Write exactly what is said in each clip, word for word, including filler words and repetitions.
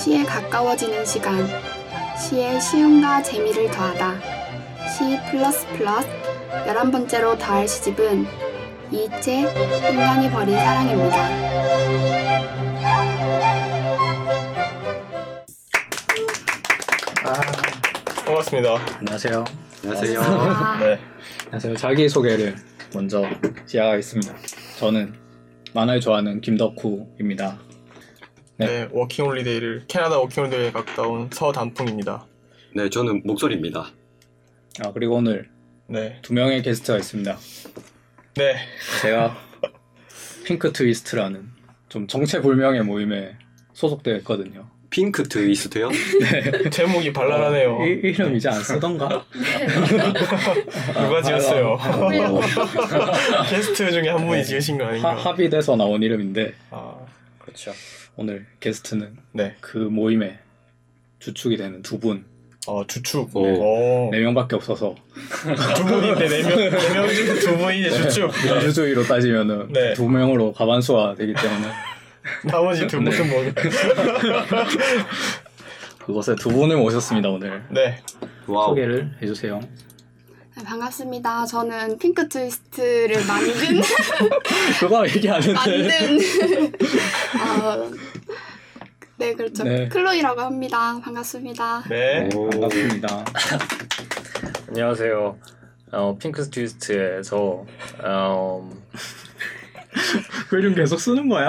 시에 가까워지는 시간. 시의 쉬움과 재미를 더하다. 시 플러스 플러스 열한 번째로 더할 시집은 이채 인간이 버린 사랑입니다. 아, 반갑습니다. 안녕하세요. 안녕하세요. 네. 안녕하세요. 자기소개를 먼저 시작하겠습니다. 저는 만화를 좋아하는 김덕후입니다. 네, 네 워킹홀리데이를 캐나다 워킹홀리데이에 갔다 온 서단풍입니다. 네, 저는 목소리입니다. 아, 그리고 오늘 네. 두 명의 게스트가 있습니다. 네. 제가 핑크 트위스트라는 좀 정체불명의 모임에 소속되어 있거든요. 핑크 트위스트요? 네. 제목이 발랄하네요. 이, 이름 이제 안 쓰던가? 누가 지었어요? 아, 아, 게스트 중에 한 분이 네. 지으신 거 아닌가? 하, 합의돼서 나온 이름인데 아, 그렇죠. 오늘 게스트는 네. 그 모임의 주축이 되는 두 분. 어, 주축. 오. 오. 네 명밖에 없어서 두 분인데 네 명, 네 명 중에 두 분이 이제 주축. 민주주의로 따지면은 네. 두 명으로 가반수가 되기 때문에 나머지 두 분은 뭐? 그곳에 두 분을 모셨습니다. 오늘 네. 와우. 소개를 해주세요. 네, 반갑습니다. 저는 핑크 트위스트를 만든 그거 얘기하는데 만든 어, 네 그렇죠. 네. 클로이라고 합니다. 반갑습니다. 네. 오. 반갑습니다. 안녕하세요. 어, 핑크 트위스트에서 어, 그 이름 계속 쓰는 거야?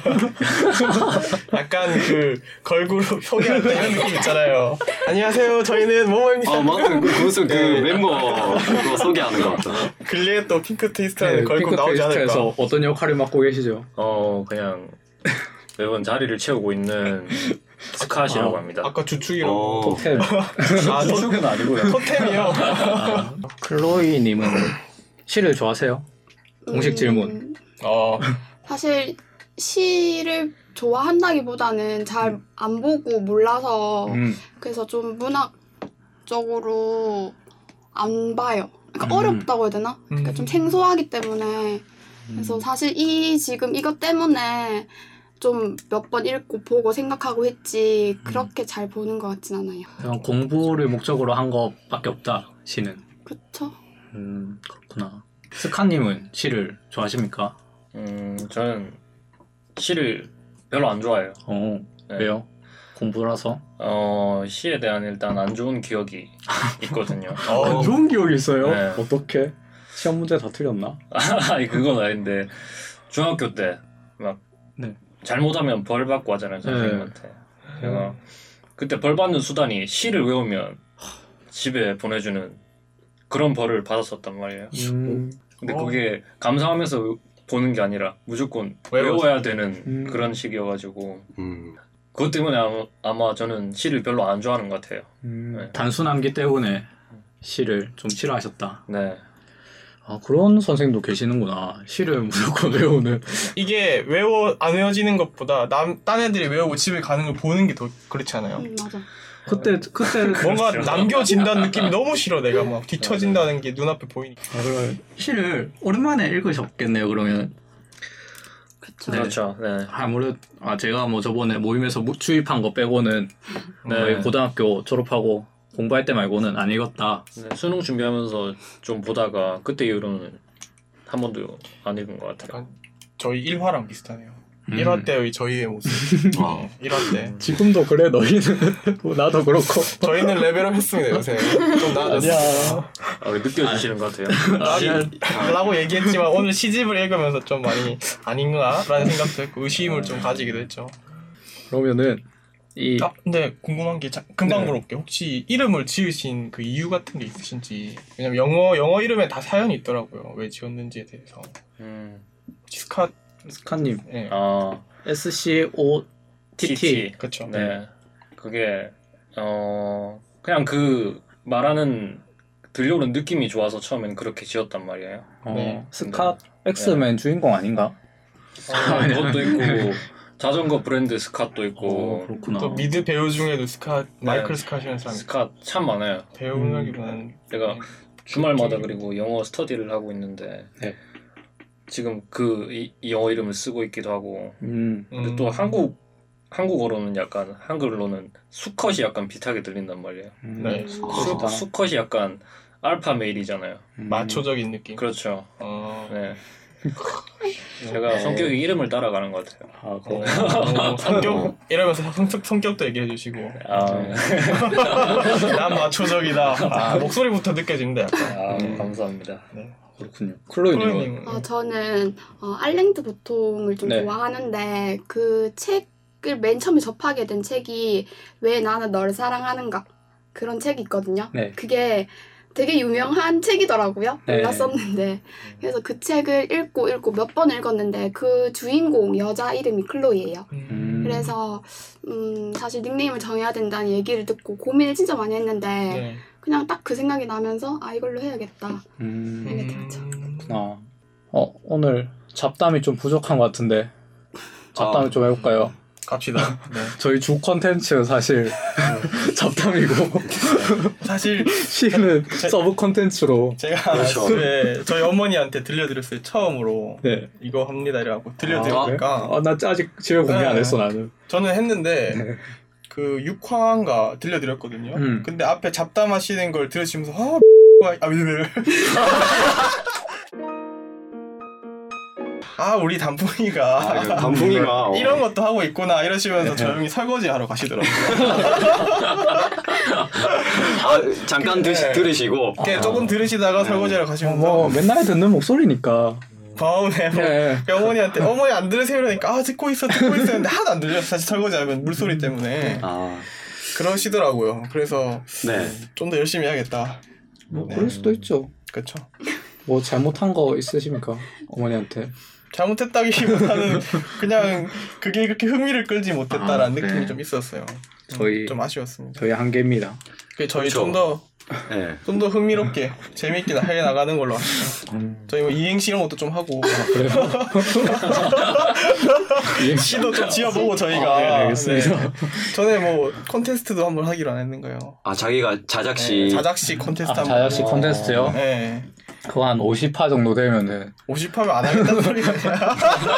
약간 그 걸그룹 소개할 때 이런 느낌 있잖아요. 안녕하세요. 저희는 뭐뭐입니다. 아, 맞아. 그, 그것은 그 네. 멤버 그거 소개하는 것 같다. 근래에 또 핑크 트위스트라는 네, 걸그룹 핑크 나오지 않을까? 트위스트에서 어떤 역할을 맡고 계시죠? 어 그냥 매번 자리를 채우고 있는 스카시라고 아, 합니다. 아까 주축이라고. 어. 토템. 아, 토, 주축은 아니고요. 토템이요. 아, 클로이님은 시를 좋아하세요? 공식 음, 질문. 어. 사실 시를 좋아한다기보다는 잘 안 보고 몰라서 음. 그래서 좀 문학적으로 안 봐요. 그러니까 음. 어렵다고 해야 되나? 그러니까 음. 좀 생소하기 때문에 그래서 사실 이 지금 이것 때문에 좀 몇 번 읽고 보고 생각하고 했지 그렇게 잘 보는 것 같진 않아요. 그냥 공부를 목적으로 한 것밖에 없다. 시는. 그쵸? 음 그렇구나. 스카님은 시를 좋아하십니까? 음 저는 시를 별로 안 좋아해요. 어 네. 왜요? 공부라서? 어 시에 대한 일단 안 좋은 기억이 있거든요. 어. 좋은 기억이 있어요? 네. 어떻게? 시험 문제 다 틀렸나? 아니 그건 아닌데 중학교 때 막 네. 잘못하면 벌 받고 하잖아요 선생님한테. 제가 그때 벌 받는 수단이 시를 외우면 집에 보내주는 그런 벌을 받았었단 말이에요. 음, 근데 어. 그게 감사하면서 보는 게 아니라 무조건 외워서. 외워야 되는 음. 그런 식이어가지고 음. 그것 때문에 아마, 아마 저는 시를 별로 안 좋아하는 것 같아요. 음, 네. 단순함기 때문에 시를 좀 싫어하셨다. 네. 아 그런 선생님도 계시는구나. 시를 무조건 외우는. 이게 외워 안 외워지는 것보다 남, 딴 애들이 외우고 집에 가는 걸 보는 게 더 그렇지 않아요? 음, 맞아. 그때 그때 뭔가 그렇죠. 남겨진다는 느낌이 너무 싫어. 내가 막 뒤처진다는 게 눈앞에 보이니까. 아, 그러면 시를 오랜만에 읽으셨겠네요. 그러면 그쵸. 네. 그렇죠. 네. 아무래도 아 제가 뭐 저번에 모임에서 무- 주입한 거 빼고는 네. 거의 고등학교 졸업하고 공부할 때 말고는 안 읽었다. 네, 수능 준비하면서 좀 보다가 그때 이후로는 한 번도 안 읽은 것 같아요. 약간 저희 일 화랑 비슷하네요. 음. 일 화 때의 저희의 모습. 네, 일 화 때. 지금도 그래 너희는 뭐 나도 그렇고. 저희는 레벨업 했습니다 요새. 좀 나아졌어요. 아, 왜 느껴지시는 것 같아요. 라고, 라고 얘기했지만 오늘 시집을 읽으면서 좀 많이 아닌가라는 생각도 했고 의심을 좀 가지기도 했죠. 그러면은 이 아 근데 궁금한 게 자, 금방 네. 물어볼게요. 혹시 이름을 지으신 그 이유 같은 게 있으신지. 왜냐면 영어 영어 이름에 다 사연이 있더라고요. 왜 지었는지에 대해서. 음. 스카 스카님 네. 아, 에스 씨 오 티 티. 그렇죠. 네. 그게 어 그냥 그 말하는 들려오는 느낌이 좋아서 처음엔 그렇게 지었단 말이에요. 어, 네. 스카 엑스맨 주인공 아닌가? 아, 그것도 있고 자전거 브랜드 스캇도 어, 있고 그렇구나. 또 미드 배우 중에도 스카 네. 마이클 스카시라는 사람이 스캇 참 많아요. 배우라기보다는 내가 주말마다 그리고 영어 스터디를 하고 있는데 네. 지금 그 이, 이 영어 이름을 쓰고 있기도 하고 음. 근데 또 한국 한국어로는 약간 한글로는 수컷이 약간 비슷하게 들린단 말이에요. 네. 수, 그렇다. 수컷이 약간 알파 메일이잖아요. 음. 마초적인 느낌. 그렇죠. 어. 네. 제가 성격이 이름을 따라가는 것 같아요. 아, 그럼. 어, 성격 이러면서 성격 성격도 얘기해 주시고. 아, 네. 난 마초적이다. 아, 목소리부터 느껴진다. 약간. 아 음. 감사합니다. 네. 그렇군요. 클로이님은 클로이님. 어, 저는 어, 알랭드 보통을 좀 네. 좋아하는데 그 책을 맨 처음에 접하게 된 책이 왜 나는 너를 사랑하는가 그런 책이 있거든요. 네. 그게 되게 유명한 책이더라고요. 네. 몰랐었는데 그래서 그 책을 읽고 읽고 몇 번 읽었는데 그 주인공 여자 이름이 클로이예요. 음. 그래서 음, 사실 닉네임을 정해야 된다는 얘기를 듣고 고민을 진짜 많이 했는데 네. 그냥 딱 그 생각이 나면서 아 이걸로 해야겠다. 음. 생각이 들었죠. 아. 어, 오늘 잡담이 좀 부족한 것 같은데 잡담을 아. 좀 해볼까요? 갑시다. 네. 저희 주 컨텐츠 사실 잡담이고 사실 시는 서브 컨텐츠로 제가 그렇죠. 네, 저희 어머니한테 들려드렸어요. 처음으로 네. 이거 합니다 이래갖고 들려드리니까 아, 나 아직 집에 공개 안 네. 했어 나는. 저는 했는데 네. 그 육 화인가 들려드렸거든요. 음. 근데 앞에 잡담하시는 걸 들으시면서 아, 아, 왜, 왜. 아 우리 단풍이가 아, 단풍이가 어. 이런 것도 하고 있구나 이러시면서 네. 조용히 설거지 하러 가시더라고요. 아, 잠깐 드시, 네. 들으시고 이렇게 조금 들으시다가 설거지 하러 가시면서 뭐 맨날 듣는 목소리니까. 마음에 뭐 네. 어머니한테 어머니 안 들으세요 이러니까 아 듣고 있어 듣고 있어 했는데 하나도 안 들려요. 사실 설거지하면 물소리 때문에 아, 그러시더라고요. 그래서 네. 좀 더 열심히 해야겠다. 뭐 그럴 수도 있죠. 그렇죠. 뭐 잘못한 거 있으십니까 어머니한테? 잘못했다기보다는 그냥 그게 그렇게 흥미를 끌지 못했다라는 아, 느낌이 네. 좀 있었어요. 저희 좀 아쉬웠습니다. 저희 한계입니다. 그 저희 그쵸. 좀 더 네. 좀 더 흥미롭게 재미있게 해 나가는 걸로 하시죠. 저희 뭐 이행시 이런 것도 좀 하고 그래요? 시도 좀 지어보고 저희가 아, 네, 알겠습니다. 네. 전에 뭐 콘테스트도 한번 하기로 안 했는가요? 아, 자기가 자작시. 네, 자작시 콘테스트 아, 한번. 자작시 콘테스트요? 네. 그거 한 오십 화 정도 되면은 오십 하면 안 하겠다는 소리가 아니라.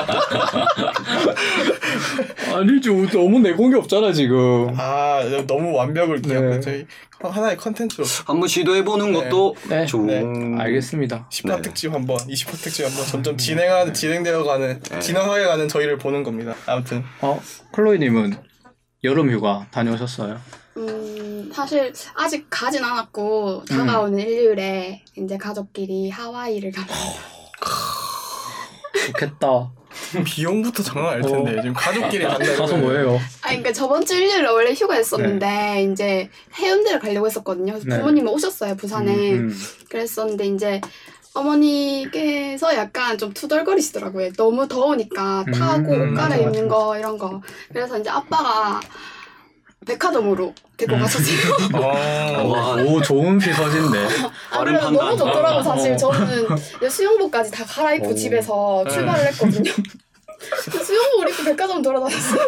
아니지 너무 내공이 없잖아 지금. 아 너무 완벽을 네. 기억해. 저희 하나의 컨텐츠로 한번 시도해보는 네. 것도 네. 좋은. 알겠습니다. 십 화 네. 특집 한번, 이십 화 특집 한번 점점 진행하는 진행되어가는 네. 진화하여가는 저희를 보는 겁니다. 아무튼 어 클로이님은 여름 휴가 다녀오셨어요? 음, 사실 아직 가진 않았고 다가오는 일요일에 이제 가족끼리 하와이를 가요. 좋겠다. 비용부터 장난 아닐 텐데 어. 지금 가족끼리 간다고. 가서 뭐해요? 아, 그러니까 저번 주 일요일에 원래 휴가였었는데 이제 해운대를 가려고 했었거든요. 그래서 네. 부모님이 오셨어요 부산에. 음, 음. 그랬었는데 이제 어머니께서 약간 좀 투덜거리시더라고요. 너무 더우니까 타고 음, 옷 맞아, 갈아입는 맞아. 거 이런 거. 그래서 이제 아빠가 백화점으로 데리고 음. 가셨어요. 어. 와, 오 좋은 피서진데. 아, 빠른 그래서 너무 판단. 좋더라고 사실. 어. 저는 이제 수영복까지 다 갈아입고 오. 집에서 네. 출발을 했거든요. 수영복을 입고 백화점 돌아다녔어요.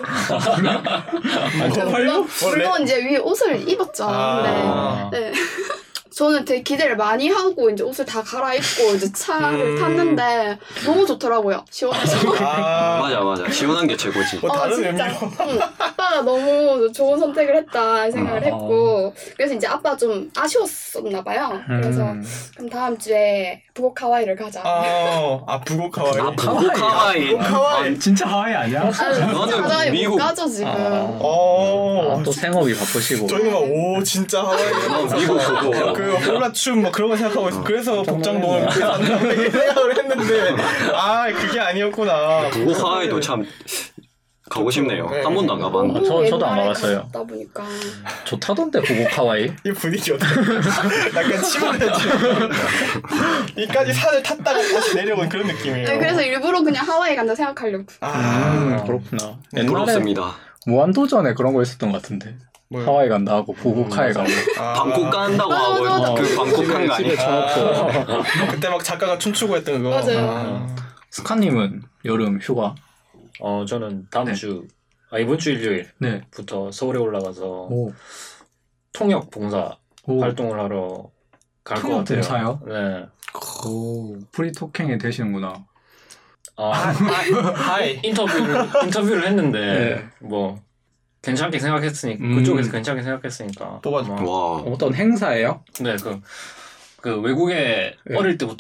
아, 물론, 물론 이제 위에 옷을 입었죠. 아. 근데 네. 저는 되게 기대를 많이 하고 이제 옷을 다 갈아입고 이제 차를 음. 탔는데 너무 좋더라고요. 시원해서. 아, 맞아, 맞아. 시원한 게 최고지. 뭐 다른 진짜. 의미로. 응, 아빠가 너무 좋은 선택을 했다 생각을 아. 했고 그래서 이제 아빠 좀 아쉬웠었나 봐요. 그래서 음. 그럼 다음 주에 북옥 하와이를 가자. 아, 아 북옥 하와이. 아, 북옥 하와이. 북옥 하와이. 진짜 하와이 아니야? 너는 하와이 미국. 못 가죠 지금. 아. 어. 아, 또 생업이 바쁘시고. 저희가 오 진짜 하와이. 어, 미국 그거. 그 홀라춤 뭐 그런 거 생각하고 있어. 그래서 복장동을 산다고 생각을 했는데 아 그게 아니었구나. 북옥 하와이도 참 가고 싶네요. 네. 한 번도 안 가봤는데. 너무 저- 저도 안 옛날에 가봤어요. 갔다 보니까 좋다던데 북옥 하와이. 이 분위기 어때? 약간 침울해지. 이까지 산을 탔다가 다시 내려온 그런 느낌이에요. 네, 그래서 일부러 그냥 하와이 간다 생각하려고. 아 음, 그렇구나. 옛날에 부럽습니다. 무한도전에 그런 거 있었던 것 같은데. 뭐요? 하와이 간다 하고 북옥하에 가고. 아, 방콕 간다고 맞아, 하고 맞아, 맞아. 그 방콕 한 거 집에 아니야? 쳐놓고. 아, 그때 막 작가가 춤추고 했던 그거. 맞아요. 아. 스카님은 여름 휴가. 어 저는 다음 네. 주 아, 이번 주 일요일부터 네. 서울에 올라가서 오. 통역 봉사 오. 활동을 하러 갈 것 통역 같아요. 봉사요? 네. 오. 프리토킹에 되시는구나. 아, 하이. 인터뷰를 인터뷰를 했는데 네. 뭐 괜찮게 생각했으니까 음. 그쪽에서 괜찮게 생각했으니까 뽑아줘. 아마- 와. 어떤 행사예요? 네, 그, 그 외국에 네. 어릴 때부터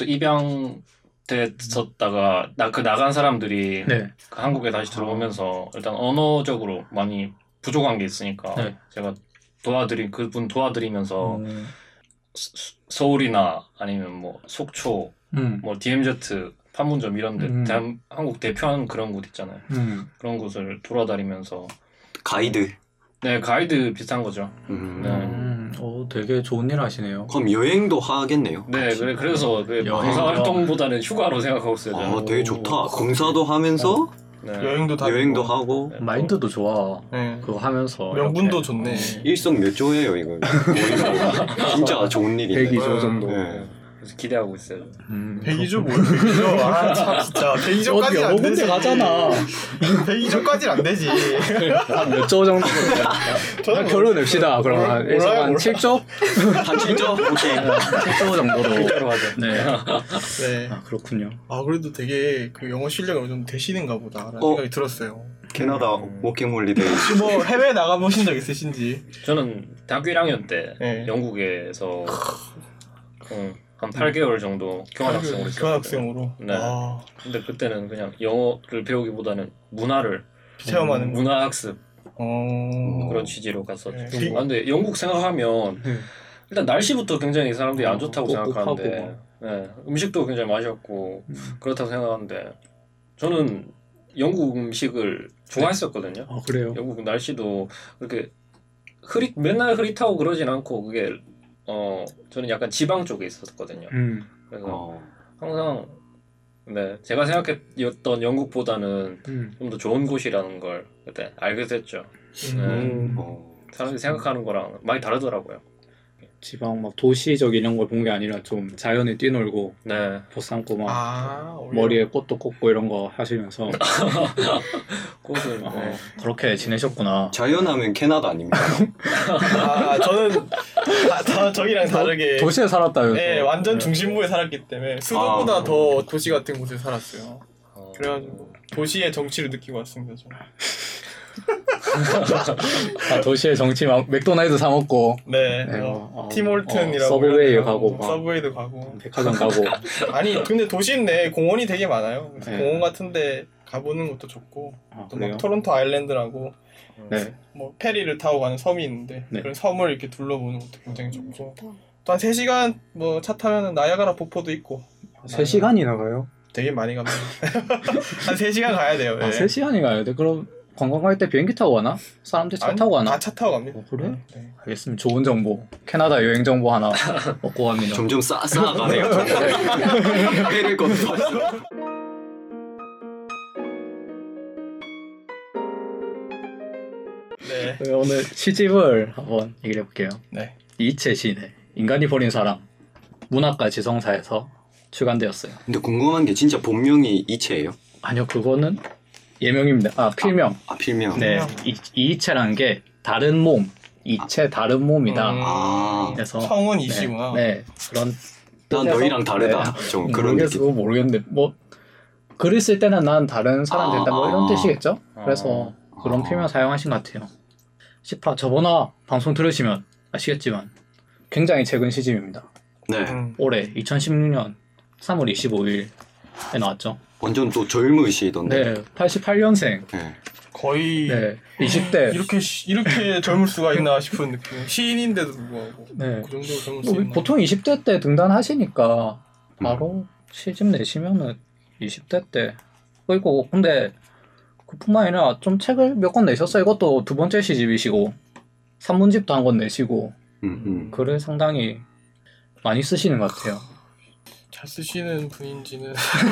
입양됐었다가 나, 그 나간 사람들이 네. 그 한국에 다시 들어오면서 일단 언어적으로 많이 부족한 게 있으니까 네. 제가 도와드리 그분 도와드리면서 음. 서- 서울이나 아니면 뭐 속초, 음. 뭐 디엠제트 판문점 이런데 음. 대한, 한국 대표하는 그런 곳 있잖아요. 음. 그런 곳을 돌아다니면서 가이드. 네 가이드 비슷한 거죠. 음. 네. 음. 오, 되게 좋은 일 하시네요. 그럼 여행도 하겠네요. 네, 그래, 그래서 그 여행이요? 봉사활동보다는 휴가로 생각하고 있어요. 저는. 아, 되게 좋다. 봉사도 하면서 네. 여행도 다니고. 여행도 하고 네, 마인드도 좋아. 네. 그거 하면서 명분도 이렇게. 좋네. 일석몇조예요 이거. 머리가. 진짜 좋은 일인데. 백이조 정도. 네. 그래서 기대하고 있어요. 음. 백이조 뭐야? 백이조. 아, 참 진짜. 백이조까지 안 여러 군데 되지. 가잖아. 백이조까지는 안 되지. 몇조 정도? 저는 결론냅시다. 그럼 몰라- 한 몰라요, 일단 한 몰라요. 칠조? 한 칠조? 오케이. 칠조 정도로. 실제로 하죠. 네. 네. 아, 그렇군요. 아 그래도 되게 그 영어 실력이 어느 정도 되시는가 보다라는 어? 생각이 들었어요. 캐나다 워킹홀리데이. 혹시 뭐 해외 나가 보신 적 있으신지? 저는 대학교 일 학년 때 네. 영국에서 음, 한 팔 개월 정도 교환학생으로 있었어요. 교환학생으로. 네. 아, 근데 그때는 그냥 영어를 배우기보다는 문화를 체험하는. 문화학습 어. 그런 취지로 갔었죠. 네. 아, 근데 영국 생각하면 네. 일단 날씨부터 굉장히 사람들이 안 좋다고 꿉꿉하고 생각하는데 막. 네, 음식도 굉장히 맛있었고 음. 그렇다고 생각하는데 저는 영국 음식을 좋아했었거든요. 아, 그래요? 영국 날씨도 그렇게 흐릿 맨날 흐릿하고 그러진 않고 그게 어 저는 약간 지방 쪽에 있었거든요. 음. 그래서 어. 항상 네 제가 생각했던 영국보다는 음. 좀 더 좋은 곳이라는 걸 그때 알게 됐죠. 음. 어. 사람들이 생각하는 거랑 많이 다르더라고요. 지방 막 도시적 이런 걸 본 게 아니라 좀 자연에 뛰놀고 네. 벗삼고 막 아, 오히려. 머리에 꽃도 꽂고 이런 거 하시면서 꽃은 어, 네. 그렇게 지내셨구나. 자연하면 캐나다 아닙니까? 아, 저는 아, 저, 저기랑 다르게 도시에 살았다면서. 네, 완전 중심부에 살았기 때문에 수도보다 아. 더 도시 같은 곳에 살았어요. 어, 그래가지고 도시의 정치를 느끼고 왔습니다. 저는. 아, 도시의 정치 막 맥도날드 사 먹고 네, 네, 어, 어, 팀홀튼이라고 어, 서브웨이 이런 데 가고 막. 서브웨이도 가고 백화점 가고. 아니 근데 도시 내에 공원이 되게 많아요. 그래서 네. 공원 같은데 가보는 것도 좋고 아, 또 그래요? 막 토론토 아일랜드라고 네. 뭐 페리를 타고 가는 섬이 있는데 네. 그런 섬을 이렇게 둘러보는 것도 굉장히 좋고 또 한 세 시간 뭐 차 타면은 나야가라 폭포도 있고 세 시간이나 가요? 되게 많이 갑니다. 한 세 시간 가야 돼요. 아, 네. 세 시간이 가야 돼? 그럼 관광 갈 때 비행기 타고 가나? 사람들 차 아니, 타고 가나? 다 차 타고 갑니다. 어, 그래? 네. 알겠습니다. 좋은 정보. 캐나다 여행 정보 하나 얻고 갑니다. 점점 쌓, 쌓아가네요. 해를 건너서. 네. 네, 오늘 시집을 한번 얘기를 해볼게요. 네. 이채 시인의 인간이 버린 사람 문학과 지성사에서 출간되었어요. 근데 궁금한 게 진짜 본명이 이채예요? 아니요, 그거는 예명입니다. 아, 필명. 아 필명. 네, 이, 이채라는 게 다른 몸, 이채 다른 몸이다. 음, 아. 그래서 성은 네, 이씨구나. 네, 그런 난 뜻에서- 너희랑 다르다. 네. 좀 그런 모르겠어, 느낌. 모르겠는데 뭐 글을 쓸 때는 난 다른 사람 됐다 뭐 이런 아. 뜻이겠죠? 그래서 그런 아. 표현 사용하신 것 같아요. 십화 저번화 방송 들으시면 아시겠지만 굉장히 최근 시집입니다. 네. 음. 올해 이천십육 년 삼월 이십오일에 나왔죠. 완전 또 젊으시던데. 네, 팔십팔 년생. 네. 거의 네, 이십 대. 이렇게 시- 이렇게 젊을 수가 있나 싶은 느낌. 시인인데도 불구하고 네. 그 정도 젊을 수 뭐, 있나. 보통 이십 대 때 등단하시니까 바로 시집 내시면은 이십 대 때 그리고 근데 그뿐만 아니라 좀 책을 몇 권 내셨어요. 이것도 두 번째 시집이시고 산문집도 한 권 내시고 음, 음. 글을 상당히 많이 쓰시는 것 같아요. 잘 쓰시는 분인지는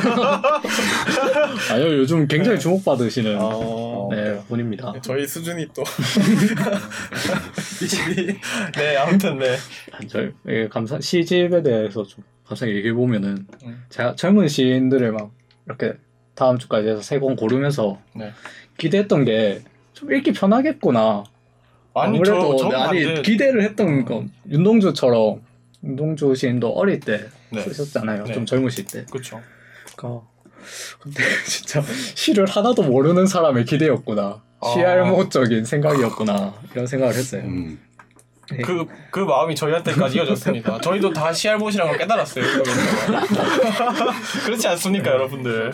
아니요, 요즘 굉장히 주목받으시는 아, 네, 분입니다. 저희 수준이 또 네 아무튼 네 저 예, 감사 시집에 대해서 좀 갑자기 얘기해 보면은 음. 제가 젊은 시인들을 막 이렇게 다음 주까지 해서 세 권 고르면서 네. 기대했던 게 좀 읽기 편하겠구나. 아니 아무래도 저, 저 아니 반대. 기대를 했던 건 윤동주처럼 윤동주 시인도 어릴 때 네. 쓰셨잖아요. 네. 좀 젊으실 때. 그렇죠. 그러니까 근데 진짜 시를 하나도 모르는 사람의 기대였구나. 시알모적인 생각이었구나 이런 생각을 했어요. 음. 네. 그, 그 마음이 저희한테까지 이어졌습니다. 저희도 다 씨알못이라는 걸 깨달았어요. 그렇지 않습니까, 여러분들?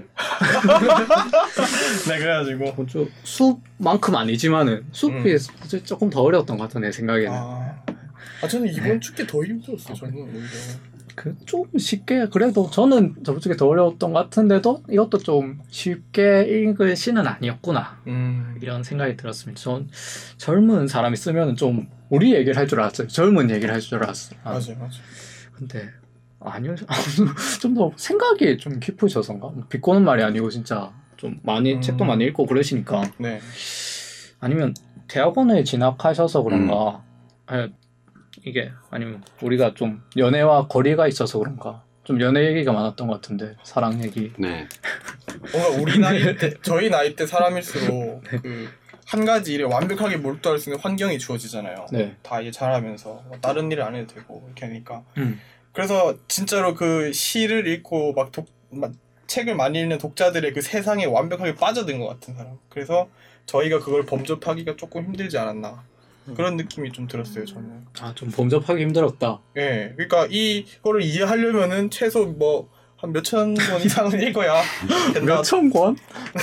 네, 그래가지고. 좀 숲만큼 아니지만은 숲이 음. 조금 더 어려웠던 것 같아 내 생각에는. 아, 아 저는 이번 축제 더 힘들었어요. 저는 오히려. 그 좀 쉽게 그래도 저는 저번 주에 더 어려웠던 것 같은데도 이것도 좀 쉽게 읽을 시는 아니었구나 음. 이런 생각이 들었습니다. 전 젊은 사람이 쓰면은 좀 우리 얘기를 할 줄 알았어요. 젊은 얘기를 할 줄 알았어요. 아, 맞아요, 맞아요. 근데 아니요, 좀 더 생각이 좀 깊으셔서인가? 비꼬는 말이 아니고 진짜 좀 많이 음. 책도 많이 읽고 그러시니까 네. 아니면 대학원에 진학하셔서 그런가? 아니, 이게 아니면 우리가 좀 연애와 거리가 있어서 그런가? 좀 연애 얘기가 많았던 것 같은데 사랑 얘기. 네. 뭔가 우리 나이 때, 저희 나이 때 사람일수록 그 한 가지 일에 완벽하게 몰두할 수 있는 환경이 주어지잖아요. 네. 다 이제 잘하면서 뭐 다른 일을 안 해도 되고 이렇게 하니까. 음. 그래서 진짜로 그 시를 읽고 막, 독, 막 책을 많이 읽는 독자들의 그 세상에 완벽하게 빠져든 것 같은 사람. 그래서 저희가 그걸 범접하기가 조금 힘들지 않았나. 그런 느낌이 좀 들었어요, 저는. 아, 좀 범접하기 힘들었다. 예. 네, 그러니까 이거를 이해하려면은 최소 뭐 한 몇천 권 이상은 읽어야 된다. 몇천 권?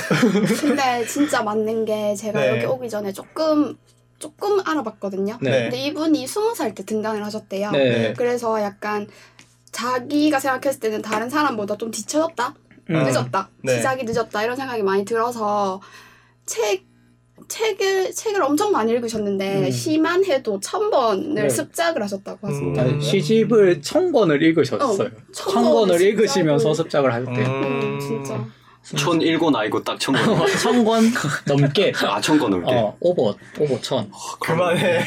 근데 진짜 맞는 게 제가 네. 여기 오기 전에 조금 조금 알아봤거든요. 네. 근데 이분이 스무 살 때 등단을 하셨대요. 네. 그래서 약간 자기가 생각했을 때는 다른 사람보다 좀 뒤쳐졌다, 음. 늦었다, 네. 시작이 늦었다 이런 생각이 많이 들어서 책 책을 책을 엄청 많이 읽으셨는데 음. 시만 해도 천 번을 네. 습작을 하셨다고 하십니다. 음. 아니, 시집을 천 권을 읽으셨어요. 어, 천 천 권을 권을 읽으시면서 습작을- 습작을 할 때. 음, 진짜. 천 일권 아니고 딱 천 권. 천 권 넘게. 아, 천 권 넘게. 어, 오버, 오버 천. 그만해.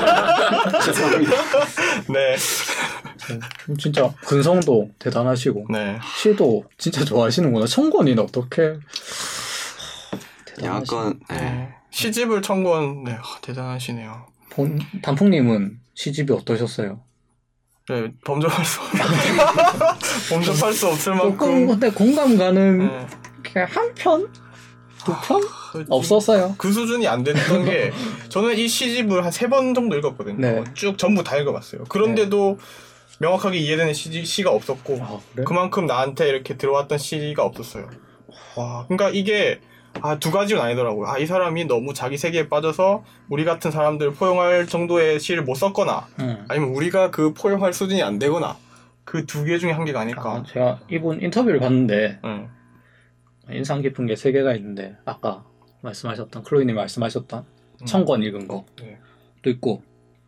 죄송합니다. 네. 진짜 근성도 대단하시고 네. 시도 진짜 좋아하시는구나. 천 권이나 어떻게? 약간 네. 네. 시집을 천 권, 네, 아, 대단하시네요. 본 단풍님은 시집이 어떠셨어요? 네, 범접할 수 없, 범접할 수 없을 조금 만큼. 근데 공감 가는 네. 그냥 한 편, 두 편 그, 없었어요. 그 수준이 안 됐던 게 저는 이 시집을 한 세 번 정도 읽었거든요. 네. 쭉 전부 다 읽어봤어요. 그런데도 명확하게 이해되는 시, 시가 없었고 아, 그래? 그만큼 나한테 이렇게 들어왔던 시가 없었어요. 와, 그러니까 이게 아, 두 가지는 아니더라고요. 아, 이 사람이 너무 자기 세계에 빠져서 우리 같은 사람들 포용할 정도의 시를 못 썼거나 응. 아니면 우리가 그 포용할 수준이 안 되거나 그 두 개 중에 한 개가 아닐까. 아, 제가 이분 인터뷰를 봤는데 응. 인상 깊은 게 세 개가 있는데 아까 말씀하셨던 클로이님 말씀하셨던 음. 천 권 읽은 것도 네. 있고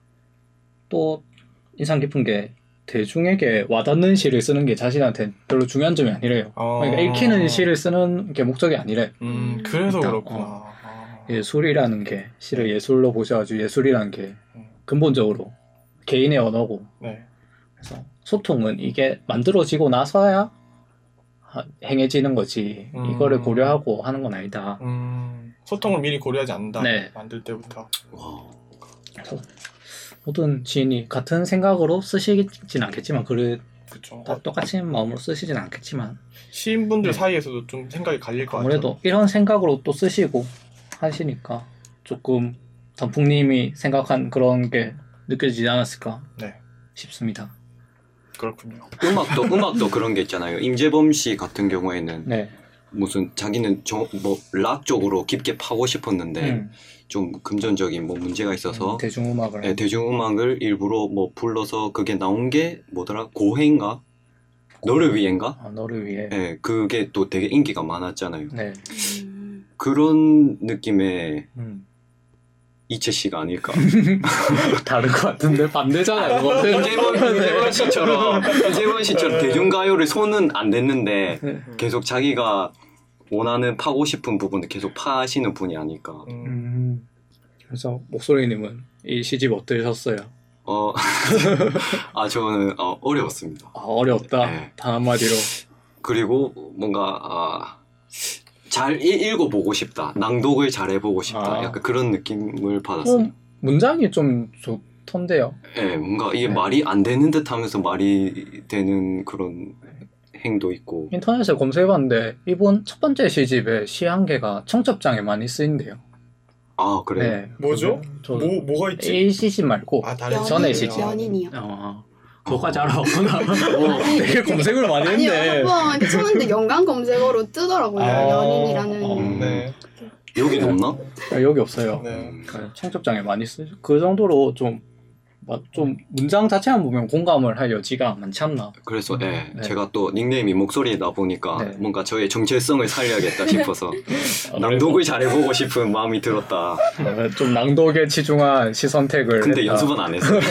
또 인상 깊은 게 대중에게 와닿는 시를 쓰는 게 자신한테 별로 중요한 점이 아니래요. 어... 그러니까 읽히는 시를 쓰는 게 목적이 아니래. 음, 그래서 일단, 그렇구나. 어. 아. 예술이라는 게 시를 예술로 보셔가지고 예술이라는 게 음. 근본적으로 개인의 언어고 네. 그래서 소통은 이게 만들어지고 나서야 하- 행해지는 거지 음. 이거를 고려하고 하는 건 아니다. 음, 소통을 미리 고려하지 않는다. 네. 만들 때부터. 와. 그래서 모든 지인이 같은 생각으로 쓰시진 않겠지만 그래 그쵸. 다 똑같은 마음으로 쓰시진 않겠지만 시인분들 네. 사이에서도 좀 생각이 갈릴 것 같아요. 아무래도 이런 생각으로 또 쓰시고 하시니까 조금 단풍님이 생각한 그런 게 느껴지지 않았을까 네. 싶습니다. 그렇군요. 음악도 음악도 그런 게 있잖아요. 임재범 씨 같은 경우에는 네. 무슨 자기는 뭐 락 쪽으로 깊게 파고 싶었는데 음, 좀 금전적인 뭐 문제가 있어서 대중음악을 네, 대중음악을 일부러 뭐 불러서 그게 나온 게 뭐더라 고해인가 너를 위해인가 아, 너를 위해. 네, 그게 또 되게 인기가 많았잖아요. 네. 음. 그런 느낌의 음. 이채 씨가 아닐까. 다른 것 같은데 반대잖아요. 그거는. 이재범, 이재범 씨처럼 이재범 씨처럼 대중가요를 손은 안 댔는데 네. 계속 자기가 원하는 파고 싶은 부분을 계속 파시는 분이 아닐까. 음, 음. 그래서 목소리님은 이 시집 어떠셨어요? 어, 아 저는 어, 어려웠습니다. 아, 어렵다. 네. 단 한마디로. 그리고 뭔가 아, 잘 읽- 읽어보고 싶다. 낭독을 잘 해보고 싶다. 아. 약간 그런 느낌을 받았어요. 좀 문장이 좀 좋던데요. 네, 뭔가 이게 네. 말이 안 되는 듯 하면서 말이 되는 그런 행도 있고. 인터넷에 검색해봤는데 이번 첫 번째 시집의 시 한 개가 청첩장에 많이 쓰인대요. 아 그래. 네. 뭐죠? 저 뭐 뭐가 있지? A 시즌 말고 아 다른 전에 시즌이요. 시즌. 연인이요. 어, 그거까지 알아봤구나. 되게 검색을 많이 아니요, 했네. 한번 쳤는데 연관 검색어로 뜨더라고요. 아, 연인이라는. 어. 네. 여긴 없나? 아, 여기 없어요. 네. 그 청첩장에 많이 쓰죠. 그 정도로 좀, 막 좀 문장 자체만 보면 공감을 할 여지가 많지 않나. 그래서 예, 네. 제가 또 닉네임이 목소리다 보니까 네. 뭔가 저의 정체성을 살려야겠다 싶어서 아, 낭독을 잘해보고 싶은 마음이 들었다. 어, 좀 낭독에 치중한 시선택을 근데 했다. 연습은 안 했어요.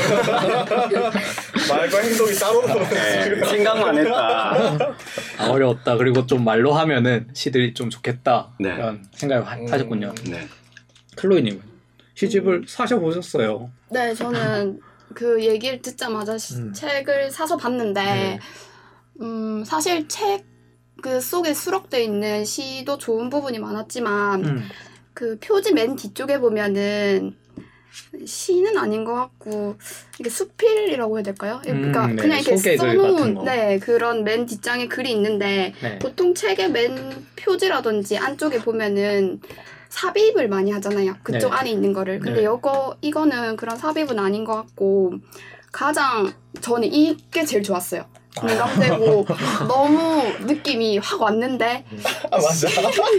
말과 행동이 따로 나오는 네, 생각만 했다. 아, 어려웠다. 그리고 좀 말로 하면은 시들이 좀 좋겠다. 네. 이런 생각을 하, 음. 하셨군요. 네. 클로이님은 시집을 사셔보셨어요. 네, 저는 그 얘기를 듣자마자 시- 음. 책을 사서 봤는데, 네. 음, 사실 책 그 속에 수록되어 있는 시도 좋은 부분이 많았지만, 음. 그 표지 맨 뒤쪽에 보면은 시는 아닌 것 같고 이게 수필이라고 해야 될까요? 그러니까 음, 네. 그냥 이렇게 소개글 같은 써놓은 거. 네 그런 맨 뒷장에 글이 있는데 네. 보통 책의 맨 표지라든지 안쪽에 보면은 삽입을 많이 하잖아요. 그쪽 네. 안에 있는 거를. 근데 네. 이거 이거는 그런 삽입은 아닌 것 같고 가장 저는 이게 제일 좋았어요. 공감되고 너무 느낌이 확 왔는데 아 맞아.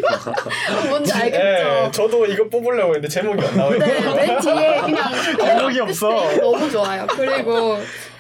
뭔지 알겠죠? 네, 저도 이거 뽑으려고 했는데 제목이 안 나와요. 네, 맨 뒤에 그냥 제목이 없어. 너무 좋아요. 그리고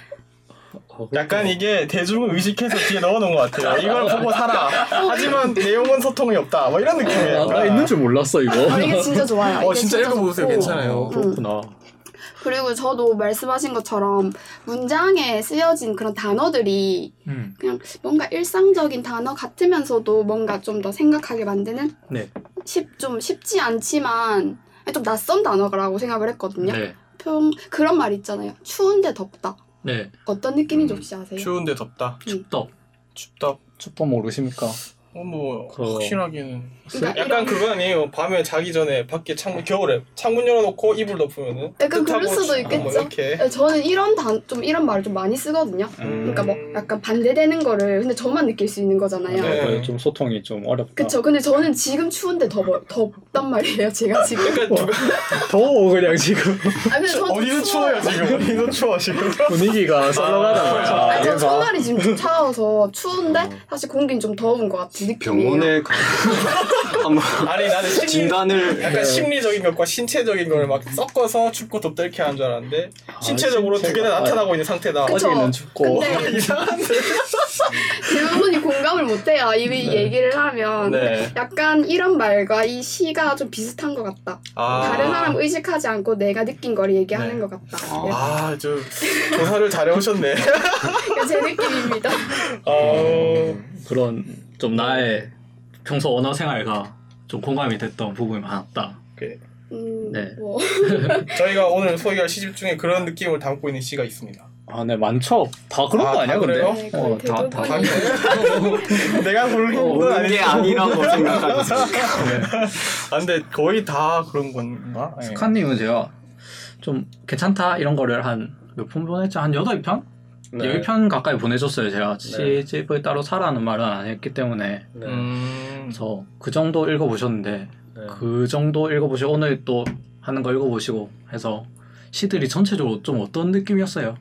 약간 이게 대중을 의식해서 뒤에 넣어놓은 것 같아요. 이걸 보고 살아. 하지만 내용은 소통이 없다. 뭐 이런 느낌이에요. 아, 나 있는 줄 몰랐어 이거. 아, 이게 진짜 좋아요. 어 이게 진짜 읽어보세요. 좋고. 괜찮아요. 어, 그렇구나. 그리고 저도 말씀하신 것처럼 문장에 쓰여진 그런 단어들이 음. 그냥 뭔가 일상적인 단어 같으면서도 뭔가 좀 더 생각하게 만드는 네. 쉽, 좀 쉽지 않지만 좀 낯선 단어라고 생각을 했거든요. 네. 평 그런 말 있잖아요. 추운데 덥다. 네. 어떤 느낌인지 혹시 아세요? 추운데 덥다. 춥다. 춥다. 춥다 모르십니까? 어, 뭐 그- 확실하게는 그러니까 약간 이런- 그거 아니에요. 밤에 자기 전에 밖에 창문 겨울에 창문 열어놓고 이불 덮으면은 약간 뜻하고 그럴 수도 추- 있겠죠. 뭐 이렇게. 네, 저는 이런 단, 좀 이런 말을 좀 많이 쓰거든요. 음. 그러니까 뭐 약간 반대되는 거를 근데 저만 느낄 수 있는 거잖아요. 네. 네. 좀 소통이 좀 어렵다. 그쵸. 근데 저는 지금 추운데 더 덥단 말이에요. 제가 지금. 그러니까 누가 더워 그냥 지금 아 근데 저는 어디도 추워요 지금. 어디도 추워 지금. 분위기가 썰렁하잖아요. 아니, 저 그래서 손발이 지금 좀 차워서 추운데 사실 공기는 좀 더운 것 같은 느낌이에요. 병원에 가 한번 아니 나는 심리, 진단을 약간 심리적인 것과 신체적인 걸 막 섞어서 춥고 덥다 이렇게 하는 줄 알았는데 신체적으로 두 개 다 신체가- 나타나고 있는 상태다. 그쵸. 어제는 춥고 근데 이상한데. 대부분이 공감을 못해요. 이 얘기를 하면 네. 약간 이런 말과 이 시가 좀 비슷한 것 같다. 아. 다른 사람 의식하지 않고 내가 느낀 걸 얘기하는 네. 것 같다. 아, 저 조사를 잘 해오셨네. 이게 제 느낌입니다. 어, 그런 좀 나의 평소 언어 생활과 좀 공감이 됐던 부분이 많았다. 오케이. 음, 네. 뭐. 저희가 오늘 소개할 시집 중에 그런 느낌을 담고 있는 시가 있습니다. 아, 네 많죠. 다 그런 아, 거 아니야 다 근데? 그래요? 네, 어, 거의 다 다. 대부분이. 내가 고른 건 오는 게 아니고. 아니라고 생각하지. 아, 근데 거의 다 그런 건가? 네. 스카님은 제가 좀 괜찮다 이런 거를 한 몇 편 보냈죠? 한 여덟 편? 네. 열 편 가까이 보내줬어요. 제가 시집을 따로 사라는 말은 안 했기 때문에. 네. 음, 그래서 그 정도 읽어보셨는데 네. 그 정도 읽어보시고 오늘 또 하는 거 읽어보시고 해서 시들이 전체적으로 좀 어떤 느낌이었어요?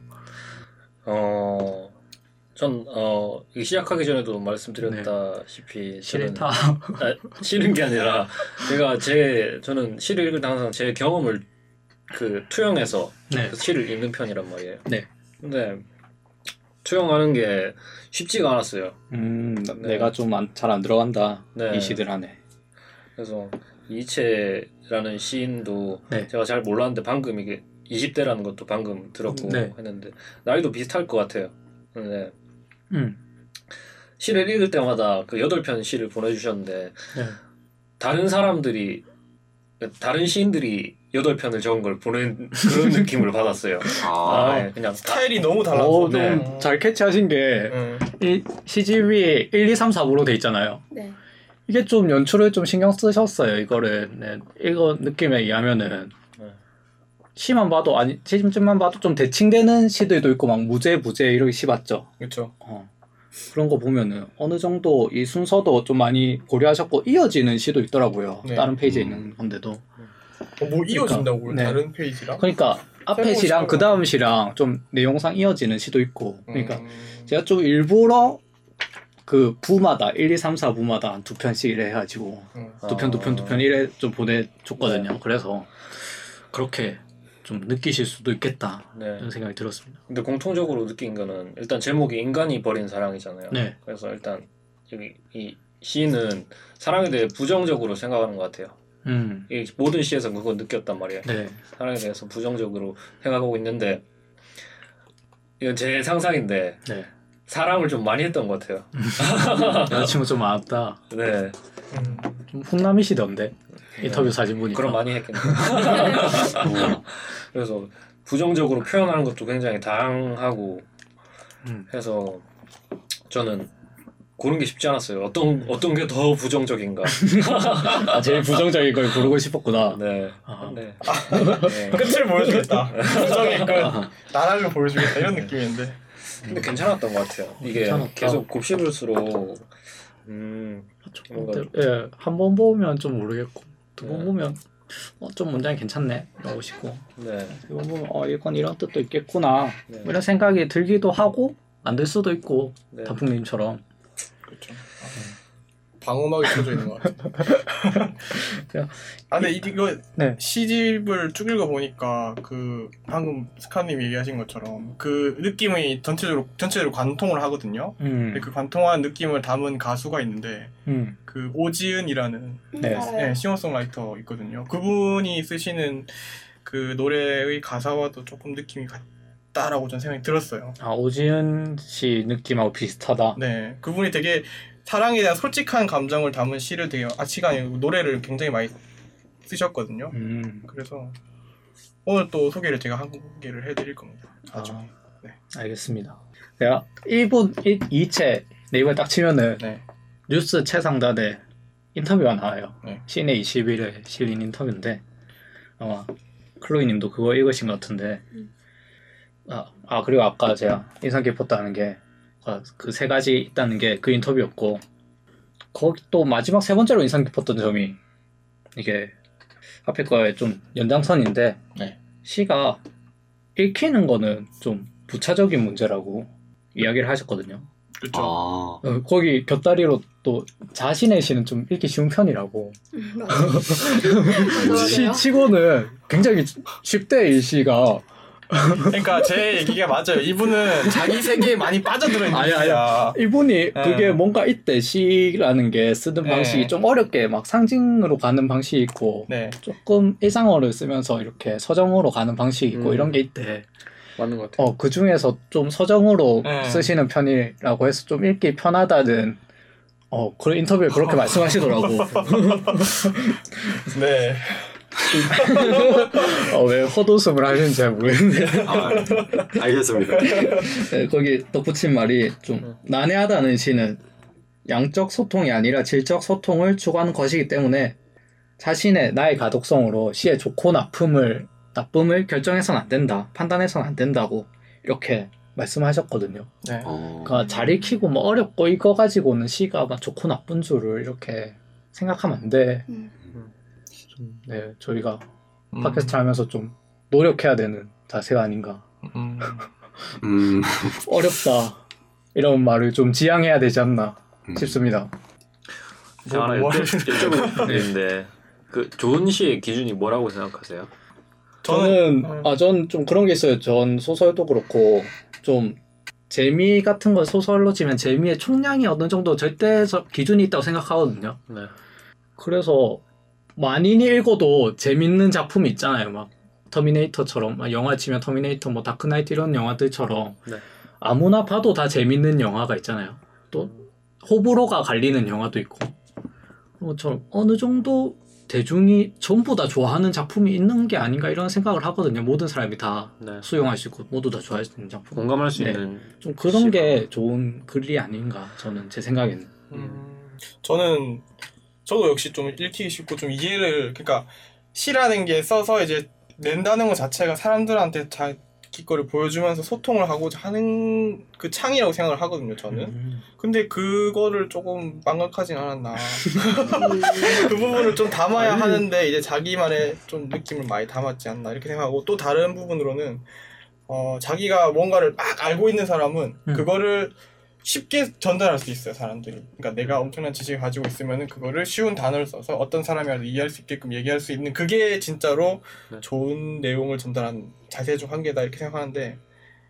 어, 전, 어, 이 시작하기 전에도 말씀드렸다시피, 저는, 싫다. 아, 싫은 게 아니라, 제가 제, 저는 시를 읽을 때 항상 제 경험을 그 투영해서 네. 그 시를 읽는 편이란 말이에요. 네. 근데, 투영하는 게 쉽지가 않았어요. 음, 네. 내가 좀 잘 안 들어간다. 네. 이 시들 안에. 그래서, 이채라는 시인도 네. 제가 잘 몰랐는데 방금 이게 이십 대라는 것도 방금 들었고 네. 했는데, 나이도 비슷할 것 같아요. 근데, 음. 시를 읽을 때마다 그 여덟 편 시를 보내주셨는데 네. 다른 사람들이 다른 시인들이 여덟 편을 적은 걸 보낸 그런 느낌을 받았어요. 아, 아, 네, 그냥 스타일이 너무 달라서. 어, 네. 좀 잘 캐치하신 게 음. 이 시집이 일, 이, 삼, 사부로 돼 있잖아요. 네. 이게 좀 연출을 좀 신경 쓰셨어요. 이거를 네. 이거 느낌에 의하면은 네. 시만 봐도 아니 시집만 봐도 좀 대칭되는 시들도 있고 막 무제 부제 이렇게 시 봤죠. 그렇죠. 어. 그런 거 보면은 어느 정도 이 순서도 좀 많이 고려하셨고 이어지는 시도 있더라고요. 네. 다른 페이지에 음. 있는 건데도 어, 뭐 이어진다고요? 네. 다른 페이지랑? 그러니까 앞에 새로운 시랑 시로. 그 다음 시랑 좀 내용상 이어지는 시도 있고 그러니까 음. 제가 좀 일부러 그 부마다 일, 이, 삼, 사 부마다 한 두 편씩 이래 해가지고 음. 두 편 두 편 두 편 이래 좀 보내줬거든요. 네. 그래서 그렇게 좀 느끼실 수도 있겠다 네. 이런 생각이 들었습니다. 근데 공통적으로 느낀 거는 일단 제목이 인간이 버린 사랑이잖아요. 네. 그래서 일단 여기 이 시인은 사랑에 대해 부정적으로 생각하는 것 같아요. 음, 이 모든 시에서 그거 느꼈단 말이에요. 네, 사랑에 대해서 부정적으로 생각하고 있는데 이건 제 상상인데 네. 사랑을 좀 많이 했던 것 같아요. 여자친구 좀 많았다. 네, 음. 좀 훈남이시던데 인터뷰 사진 보니까. 그럼 많이 했겠네요. 그래서 부정적으로 표현하는 것도 굉장히 다양하고 음. 해서 저는 고른 게 쉽지 않았어요. 어떤 어떤 게 더 부정적인가. 아, 제일 부정적인 걸 고르고 싶었구나. 네. 아. 네. 네. 끝을 보여주겠다. 부정의 끝. 나락을 보여주겠다. 이런 느낌인데. 근데 괜찮았던 것 같아요. 이게 괜찮았다. 계속 곱씹을수록 음 뭔가 예, 한 번 보면 좀 모르겠고 두 번 네. 보면 어, 좀 문장이 괜찮네 이러고 싶고 네. 세 번 보면 어 이건 이런 뜻도 있겠구나 네. 이런 생각이 들기도 하고 안 들 수도 있고 네. 단풍님처럼. 그렇죠. 방음하게 쳐져 있는 것 같아. 아 근데 이거 네. 시집을 쭉 읽어보니까 그 방금 스카님 얘기하신 것처럼 그 느낌이 전체적으로 전체적으로 관통을 하거든요. 음, 근데 그 관통한 느낌을 담은 가수가 있는데 음, 그 오지은이라는 네. 알아요. 네, 싱어송라이터 있거든요. 그분이 쓰시는 그 노래의 가사와도 조금 느낌이 같다라고 전 생각이 들었어요. 아 오지은 씨 느낌하고 비슷하다. 네, 그분이 되게 사랑에 대한 솔직한 감정을 담은 시를 되게 아 시가 아니고 노래를 굉장히 많이 쓰셨거든요. 음, 그래서 오늘 또 소개를 제가 한 개를 해드릴 겁니다. 나중에. 네. 알겠습니다. 내가 일 분 이 채 네이버에 딱 치면은 네. 뉴스 최상단에 인터뷰가 나와요. 네. 시내 이십일 에 실린 인터뷰인데 아마 클로이님도 그거 읽으신 것 같은데 아, 아 그리고 아까 제가 인상 깊었다는 게 그 세 가지 있다는 게 그 인터뷰였고 거기 또 마지막 세 번째로 인상 깊었던 점이 이게 앞에 거에 좀 연장선인데 네. 시가 읽히는 거는 좀 부차적인 문제라고 이야기를 하셨거든요. 그렇죠. 아, 어, 거기 곁다리로 또 자신의 시는 좀 읽기 쉬운 편이라고 음, 맞아요. 시 치고는 굉장히 쉽대 이 시가. 그러니까 제 얘기가 맞아요. 이분은 자기 세계에 많이 빠져들어 있는 아니, 아니. 분이야. 이분이 네. 그게 뭔가 이때 시라는 게 쓰는 네. 방식이 좀 어렵게 막 상징으로 가는 방식이 있고 네. 조금 일상어를 쓰면서 이렇게 서정으로 가는 방식이 있고 음. 이런 게 있대. 맞는 것 같아요. 어, 그 중에서 좀 서정으로 네. 쓰시는 편이라고 해서 좀 읽기 편하다는 어, 그 인터뷰에 그렇게 말씀하시더라고. 네. 어, 왜 헛웃음을 하시는지 잘 모르겠는데. 아, 알겠습니다. 네, 거기 덧붙인 말이 좀 난해하다는 시는 양적 소통이 아니라 질적 소통을 추구하는 것이기 때문에 자신의 나의 가독성으로 시의 좋고 나쁨을 나쁨을 결정해서는 안 된다, 판단해서는 안 된다고 이렇게 말씀하셨거든요. 네. 어, 그러니까 잘 읽히고 뭐 어렵고 이거 가지고는 시가 막 좋고 나쁜 줄을 이렇게 생각하면 안 돼. 음. 좀, 네, 저희가 음. 팟캐스트를 하면서 좀 노력해야 되는 자세가 아닌가. 음. 음, 어렵다 이런 말을 좀 지양해야 되지 않나 음. 싶습니다. 제가 하나 뭐, 여쭤- 여쭤볼 게 있는데 그 좋은 시의 기준이 뭐라고 생각하세요? 저는 음. 아, 전 좀 그런 게 있어요. 전 소설도 그렇고 좀 재미 같은 걸 소설로 치면 재미의 총량이 어느 정도 절대 기준이 있다고 생각하거든요. 네. 그래서 만인이 읽어도 재밌는 작품이 있잖아요. 막 터미네이터처럼 막 영화 치면 터미네이터, 뭐 다크나이트 이런 영화들처럼 네. 아무나 봐도 다 재밌는 영화가 있잖아요. 또 호불호가 갈리는 영화도 있고 뭐처럼 어느 정도 대중이 전부 다 좋아하는 작품이 있는 게 아닌가 이런 생각을 하거든요. 모든 사람이 다 네. 수용할 수 있고 모두 다 좋아할 수 있는 작품. 공감할 수 네. 있는 좀 그런 게 좋은 글이 아닌가 저는 제 생각에는. 음, 저는 저도 역시 좀 읽히기 쉽고 좀 이해를 그러니까 시라는 게 써서 이제 낸다는 것 자체가 사람들한테 잘 느낄 거를 보여주면서 소통을 하고자 하는 그 창이라고 생각을 하거든요, 저는. 음. 근데 그거를 조금 망각하진 않았나. 그 부분을 좀 담아야 하는데 이제 자기만의 좀 느낌을 많이 담았지 않나 이렇게 생각하고, 또 다른 부분으로는 어, 자기가 뭔가를 막 알고 있는 사람은 음. 그거를 쉽게 전달할 수 있어요, 사람들이. 그러니까 내가 엄청난 지식을 가지고 있으면은 그거를 쉬운 단어를 써서 어떤 사람이라도 이해할 수 있게끔 얘기할 수 있는, 그게 진짜로 네. 좋은 내용을 전달한 자세 중 한 개다 이렇게 생각하는데,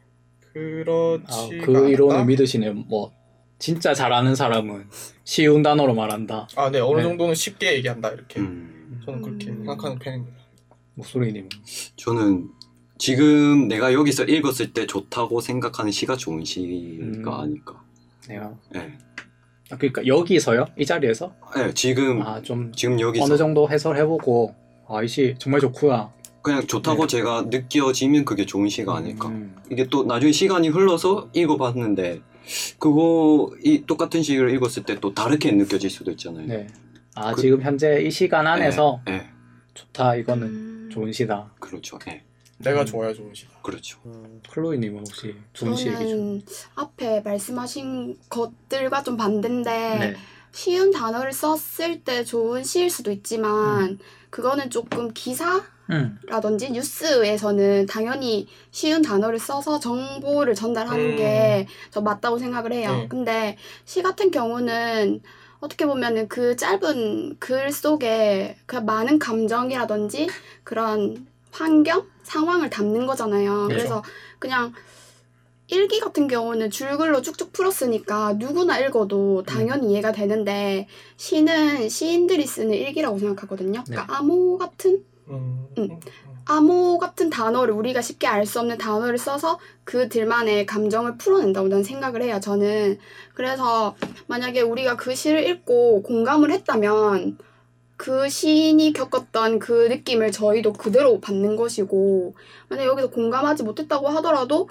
그렇지가 아, 그 이론을 않았다? 믿으시네요. 뭐 진짜 잘하는 사람은 쉬운 단어로 말한다. 아, 네, 어느 네. 정도는 쉽게 얘기한다 이렇게. 음. 저는 그렇게 음. 생각하는 편입니다. 목소리님. 저는 지금 내가 여기서 읽었을 때 좋다고 생각하는 시가 좋은 시가 음. 아닐까. 내가 네. 아, 그러니까 여기서요? 이 자리에서? 네, 지금 아, 좀 지금 여기서 어느 정도 해설해보고 아, 이 시 정말 좋구나. 그냥 좋다고 네. 제가 느껴지면 그게 좋은 시가 아닐까. 음. 이게 또 나중에 시간이 흘러서 읽어봤는데 그거 이 똑같은 시를 읽었을 때 또 다르게 느껴질 수도 있잖아요. 네. 아, 그- 지금 현재 이 시간 안에서 네, 네, 좋다, 이거는 음. 좋은 시다. 그렇죠. 네, 내가 음. 좋아야 좋은 시. 그렇죠. 클로이님은 혹시 좋은 시 얘기 좀. 저는 앞에 말씀하신 것들과 좀 반대인데 네. 쉬운 단어를 썼을 때 좋은 시일 수도 있지만 그거는 조금 기사라든지 음. 뉴스에서는 당연히 쉬운 단어를 써서 정보를 전달하는 음. 게 저 맞다고 생각을 해요. 네. 근데 시 같은 경우는 어떻게 보면은 그 짧은 글 속에 그 많은 감정이라든지 그런 환경, 상황을 담는 거잖아요. 그렇죠. 그래서 그냥 일기 같은 경우는 줄글로 쭉쭉 풀었으니까 누구나 읽어도 당연히 이해가 되는데 시는 시인들이 쓰는 일기라고 생각하거든요. 그러니까 암호 같은 음. 음. 암호 같은 단어를 우리가 쉽게 알 수 없는 단어를 써서 그들만의 감정을 풀어낸다고 저는 생각을 해요. 저는 그래서 만약에 우리가 그 시를 읽고 공감을 했다면 그 시인이 겪었던 그 느낌을 저희도 그대로 받는 것이고, 만약 여기서 공감하지 못했다고 하더라도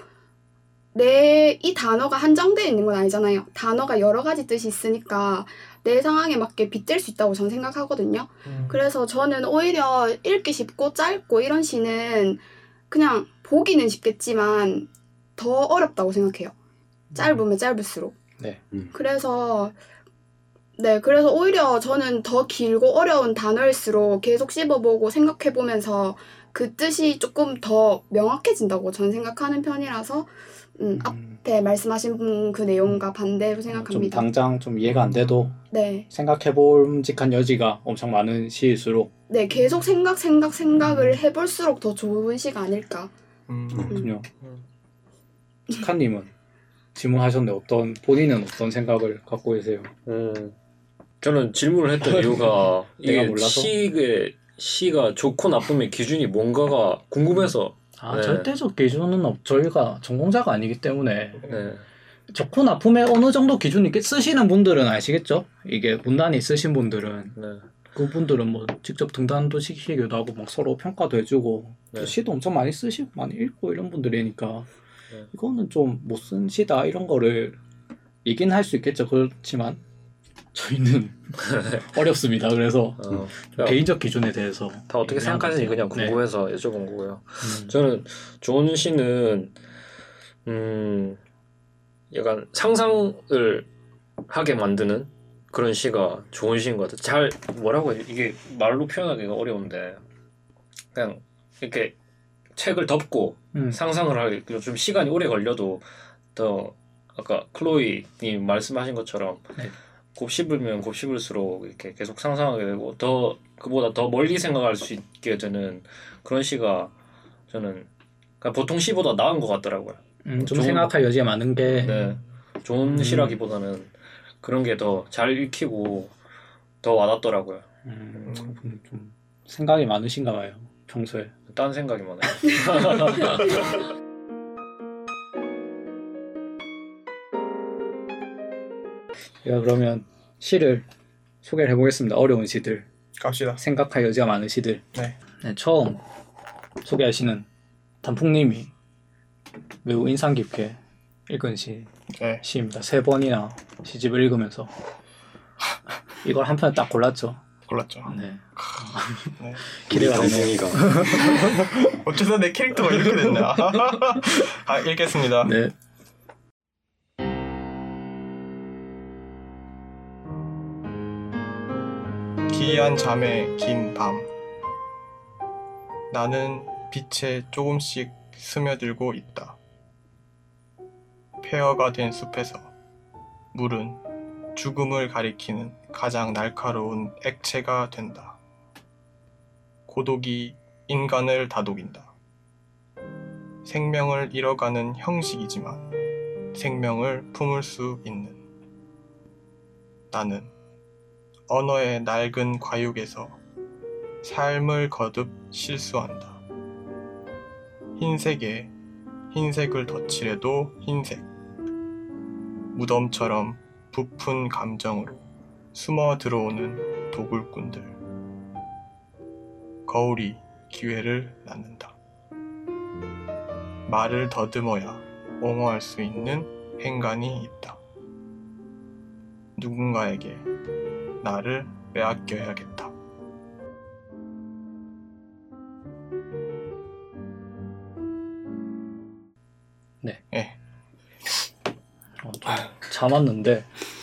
내 이 단어가 한정되어 있는 건 아니잖아요. 단어가 여러 가지 뜻이 있으니까 내 상황에 맞게 빗댈 수 있다고 저는 생각하거든요. 음. 그래서 저는 오히려 읽기 쉽고 짧고 이런 시는 그냥 보기는 쉽겠지만 더 어렵다고 생각해요. 짧으면 짧을수록. 네. 음. 그래서 네, 그래서 오히려 저는 더 길고 어려운 단어일수록 계속 씹어보고 생각해보면서 그 뜻이 조금 더 명확해진다고 저는 생각하는 편이라서 음, 음. 앞에 말씀하신 그 내용과 반대로 좀 생각합니다. 당장 좀 이해가 안 돼도 네, 생각해볼직한 여지가 엄청 많은 시일수록 네, 계속 생각, 생각, 생각을 해볼수록 더 좋은 시가 아닐까. 음. 그렇군요. 음. 치카님은 질문하셨는데 어떤 본인은 어떤 생각을 갖고 계세요? 음, 저는 질문을 했던 이유가 내가 이게 몰라서? 시의 시가 좋고 나쁨의 기준이 뭔가가 궁금해서. 아, 네. 절대적 기준은 없, 저희가 전공자가 아니기 때문에 네. 좋고 나쁨에 어느 정도 기준이 있게 쓰시는 분들은 아시겠죠? 이게 문단이 쓰신 분들은 네. 그분들은 뭐 직접 등단도 시키기도 하고 막 서로 평가도 해주고 네. 또 시도 엄청 많이 쓰시고 많이 읽고 이런 분들이니까 네. 이거는 좀 못 쓴 시다 이런 거를 얘기는 할 수 있겠죠. 그렇지만 저희는 어렵습니다. 그래서 어, 개인적 기준에 대해서 다 어떻게 얘기하는 생각하는지 거죠. 그냥 궁금해서 여쭤본 거고요. 네. 음. 저는 좋은 시는 음 약간 상상을 하게 만드는 그런 시가 좋은 시인 것 같아요. 잘 뭐라고 해야 돼? 이게 말로 표현하기가 어려운데 그냥 이렇게 책을 덮고 음. 상상을 하기 좀 시간이 오래 걸려도 더 아까 클로이님 말씀하신 것처럼 네. 곱씹으면 곱씹을수록 이렇게 계속 상상하게 되고 더 그보다 더 멀리 생각할 수 있게 되는 그런 시가 저는 그러니까 보통 시보다 나은 것 같더라고요. 음, 좀 좋은- 생각할 여지가 많은 게 네, 좋은 음. 시라기보다는 그런 게 더 잘 읽히고 더 와닿더라고요. 음, 그분 좀 생각이 많으신가 봐요. 평소에. 딴 생각이 많아요. 제가 그러면 시를 소개를 해보겠습니다. 어려운 시들, 갑시다. 생각할 여지가 많은 시들. 네. 네, 처음 소개하시는 단풍님이 매우 인상 깊게 읽은 시, 네. 시입니다. 세 번이나 시집을 읽으면서 이걸 한 편에 딱 골랐죠. 골랐죠. 네. 네. 기대가 되네요. 강동이가 어쩌다 내 캐릭터가 이렇게 됐네. 아, 읽겠습니다. 네. 기이한 잠의 긴 밤. 나는 빛에 조금씩 스며들고 있다. 폐허가 된 숲에서 물은 죽음을 가리키는 가장 날카로운 액체가 된다. 고독이 인간을 다독인다. 생명을 잃어가는 형식이지만 생명을 품을 수 있는. 나는 언어의 낡은 과육에서 삶을 거듭 실수한다. 흰색에 흰색을 덧칠해도 흰색. 무덤처럼 부푼 감정으로 숨어 들어오는 도굴꾼들. 거울이 기회를 낳는다. 말을 더듬어야 옹호할 수 있는 행간이 있다. 누군가에게 나를 빼앗겨야겠다. 네. 네. 어, 좀 참았는데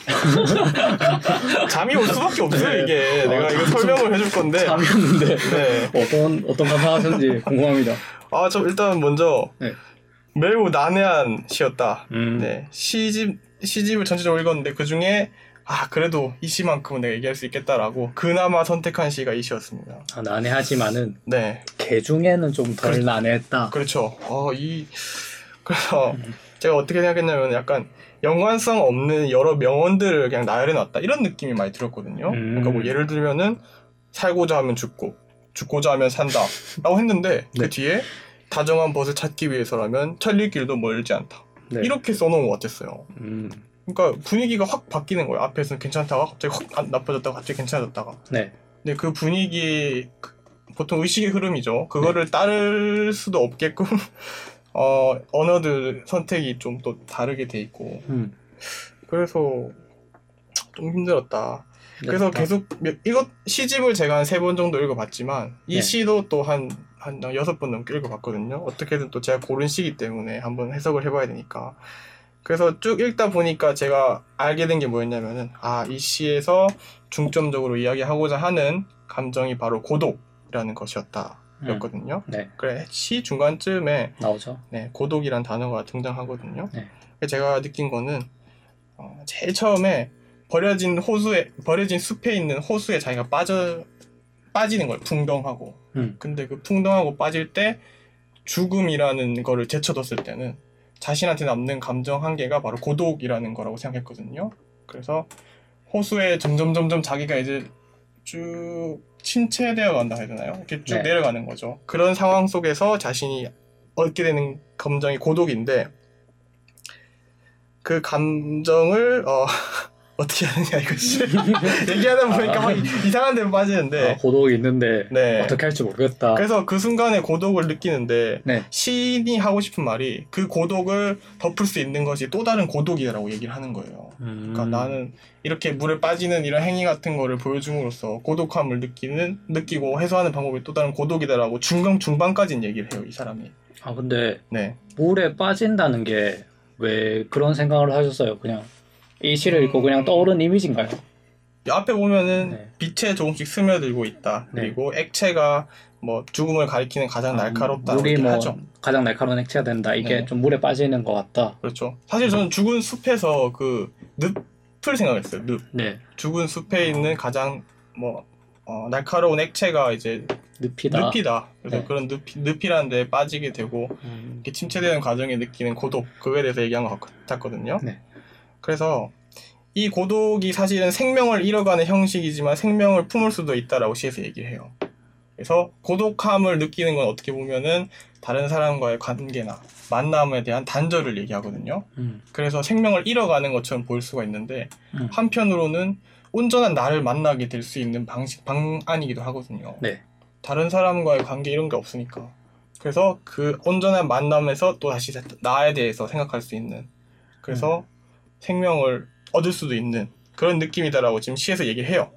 잠이 올 수밖에 없어요. 네. 이게 아, 내가 이거 좀 설명을 해줄 건데. 참이었는데 네. 어떤 어떤 감상하셨는지 궁금합니다. 아, 저 일단 먼저 네. 매우 난해한 시였다. 음. 네. 시집 시집을 전체적으로 읽었는데 그 중에 아 그래도 이 시만큼은 내가 얘기할 수 있겠다라고 그나마 선택한 시가 이 시였습니다. 아, 난해하지만은 네. 개 중에는 좀 덜 그렇- 난해했다. 그렇죠. 어, 이 그래서 제가 어떻게 생각했냐면 약간 연관성 없는 여러 명언들을 그냥 나열해놨다 이런 느낌이 많이 들었거든요. 음. 그러니까 뭐 예를 들면은 살고자 하면 죽고 죽고자 하면 산다라고 했는데 네. 그 뒤에 다정한 벗을 찾기 위해서라면 천리 길도 멀지 않다. 네. 이렇게 써놓은 것 같았어요. 음. 그러니까 분위기가 확 바뀌는 거예요. 앞에서는 괜찮다가 갑자기 확 안- 나빠졌다가 갑자기 괜찮아졌다가. 네. 근데 그 분위기 그- 보통 의식의 흐름이죠. 그거를 따를 수도 없게끔 어, 언어들 선택이 좀 또 다르게 돼 있고 음. 그래서 좀 힘들었다. 네, 그래서 다- 계속 몇- 이것 시집을 제가 한 세 번 정도 읽어봤지만 이 네. 시도 또 한 한 여섯 번 넘게 읽어봤거든요. 어떻게든 또 제가 고른 시기 때문에 한번 해석을 해봐야 되니까. 그래서 쭉 읽다 보니까 제가 알게 된 게 뭐였냐면은 아, 이 시에서 중점적으로 이야기하고자 하는 감정이 바로 고독이라는 것이었다. 음. 였거든요. 네. 그래 시 중간쯤에 나오죠. 네, 고독이란 단어가 등장하거든요. 네. 제가 느낀 거는 어, 제일 처음에 버려진 호수에 버려진 숲에 있는 호수에 자기가 빠져 빠지는 거예요. 풍덩하고. 음. 근데 그 풍덩하고 빠질 때 죽음이라는 거를 제쳐뒀을 때는 자신한테 남는 감정 한계가 바로 고독이라는 거라고 생각했거든요. 그래서 호수에 점점 점점 자기가 이제 쭉 침체되어 간다 해야 되나요? 이렇게 쭉 네. 내려가는 거죠. 그런 상황 속에서 자신이 얻게 되는 감정이 고독인데 그 감정을 어, 어떻게 하느냐 이것이 얘기하다 보니까 막 이상한 데로 빠지는데 아, 고독이 있는데 네. 어떻게 할지 모르겠다. 그래서 그 순간에 고독을 느끼는데 네. 시인이 하고 싶은 말이 그 고독을 덮을 수 있는 것이 또 다른 고독이라고 얘기를 하는 거예요. 음. 그러니까 나는 이렇게 물에 빠지는 이런 행위 같은 거를 보여줌으로써 고독함을 느끼는 느끼고 해소하는 방법이 또 다른 고독이다라고 중간 중반까지는 얘기를 해요, 이 사람이. 아 근데 네. 물에 빠진다는 게 왜 그런 생각을 하셨어요? 그냥 이 시를 읽고 그냥 떠오른 이미지인가요? 이 앞에 보면은 네. 빛에 조금씩 스며들고 있다. 네. 그리고 액체가 뭐 죽음을 가리키는 가장 날카롭다고 물이 뭐 하죠. 가장 날카로운 액체가 된다. 이게 네. 좀 물에 빠지는 것 같다. 그렇죠. 사실 저는 죽은 숲에서 그 늪을 생각했어요. 늪. 네. 죽은 숲에 있는 가장 뭐 어, 날카로운 액체가 이제 늪이다. 늪이다. 그래서 네. 그런 늪, 늪이라는 데 빠지게 되고 음. 이렇게 침체되는 과정에 느끼는 고독 그거에 대해서 얘기한 것 같았거든요. 네. 그래서 이 고독이 사실은 생명을 잃어가는 형식이지만 생명을 품을 수도 있다라고 시에서 얘기를 해요. 그래서 고독함을 느끼는 건 어떻게 보면은 다른 사람과의 관계나 만남에 대한 단절을 얘기하거든요. 음. 그래서 생명을 잃어가는 것처럼 보일 수가 있는데 음. 한편으로는 온전한 나를 만나게 될 수 있는 방식, 방안이기도 하거든요. 네. 다른 사람과의 관계 이런 게 없으니까. 그래서 그 온전한 만남에서 또 다시 나에 대해서 생각할 수 있는 그래서 생명을 얻을 수도 있는 그런 느낌이다라고 지금 시에서 얘기를 해요.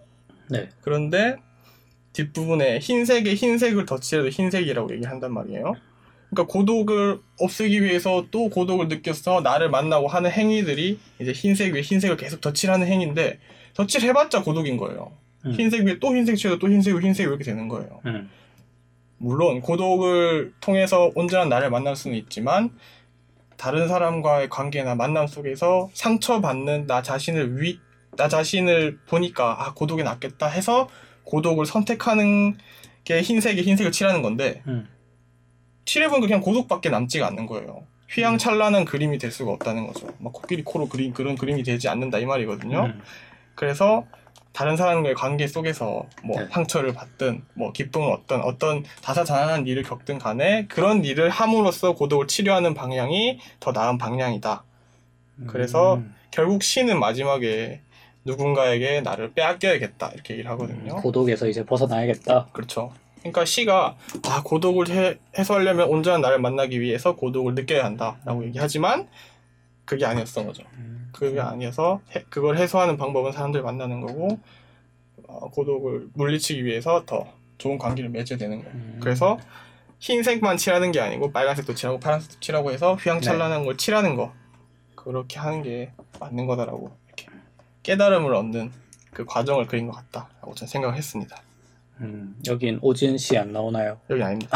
네. 그런데 뒷부분에 흰색에 흰색을 덧칠해도 흰색이라고 얘기한단 말이에요. 그러니까 고독을 없애기 위해서 또 고독을 느껴서 나를 만나고 하는 행위들이 이제 흰색 위에 흰색을 계속 덧칠하는 행위인데 덧칠해봤자 고독인 거예요. 음. 흰색 위에 또 흰색 칠해도 또 흰색 위에 흰색 이렇게 되는 거예요. 음. 물론 고독을 통해서 온전한 나를 만날 수는 있지만 다른 사람과의 관계나 만남 속에서 상처받는 나 자신을 위, 나 자신을 보니까 아 고독이 낫겠다 해서 고독을 선택하는 게 흰색에 흰색을 칠하는 건데 음. 칠해보니까 그냥 고독밖에 남지가 않는 거예요. 휘황찬란한 그림이 될 수가 없다는 거죠. 막 코끼리 코로 그린 그런 그림이 되지 않는다 이 말이거든요. 음. 그래서 다른 사람과의 관계 속에서 뭐 네. 상처를 받든 뭐 기쁨을 얻든 어떤 다사다난한 일을 겪든 간에 그런 일을 함으로써 고독을 치료하는 방향이 더 나은 방향이다. 그래서 음. 결국 시는 마지막에 누군가에게 나를 빼앗겨야겠다 이렇게 얘기를 하거든요. 고독에서 이제 벗어나야겠다. 그렇죠. 그러니까 시가 아 고독을 해, 해소하려면 온전한 나를 만나기 위해서 고독을 느껴야 한다라고 얘기하지만 그게 아니었던 거죠. 음. 그게 아니어서 해, 그걸 해소하는 방법은 사람들 만나는 거고 어, 고독을 물리치기 위해서 더 좋은 관계를 맺어야 되는 거예요. 음. 그래서 흰색만 칠하는 게 아니고 빨간색도 칠하고 파란색도 칠하고 해서 휘황찬란한 걸 칠하는 거 그렇게 하는 게 맞는 거다라고 이렇게 깨달음을 얻는 그 과정을 그린 것 같다라고 저는 생각을 했습니다. 음. 여긴 오지은 씨 안 나오나요? 여기 아닙니다.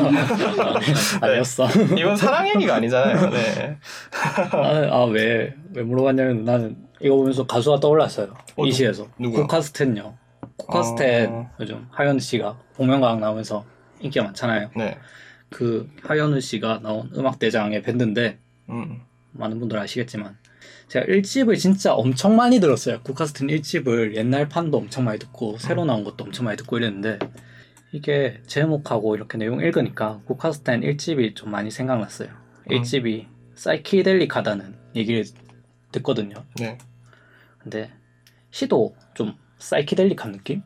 아니었어. 이건 사랑 얘기가 아니잖아요. 네. 나는 아왜 왜 물어봤냐면 나는 이거 보면서 가수가 떠올랐어요. 어, 이 시에서 누구요? 코카스텐요. 코카스텐 어. 요즘 하현우 씨가 복면가왕 나오면서 인기가 많잖아요. 네. 그 하현우 씨가 나온 음악대장의 밴드인데 음. 많은 분들 아시겠지만 제가 일 집을 진짜 엄청 많이 들었어요. 코카스텐 일 집을 옛날 판도 엄청 많이 듣고 새로 나온 것도 엄청 많이 듣고 이랬는데 이게 제목하고 이렇게 내용 읽으니까 코카스텐 일 집이 좀 많이 생각났어요. 일 집이 사이키델릭하다는 얘기를 듣거든요. 네. 근데 시도 좀 사이키델릭한 느낌?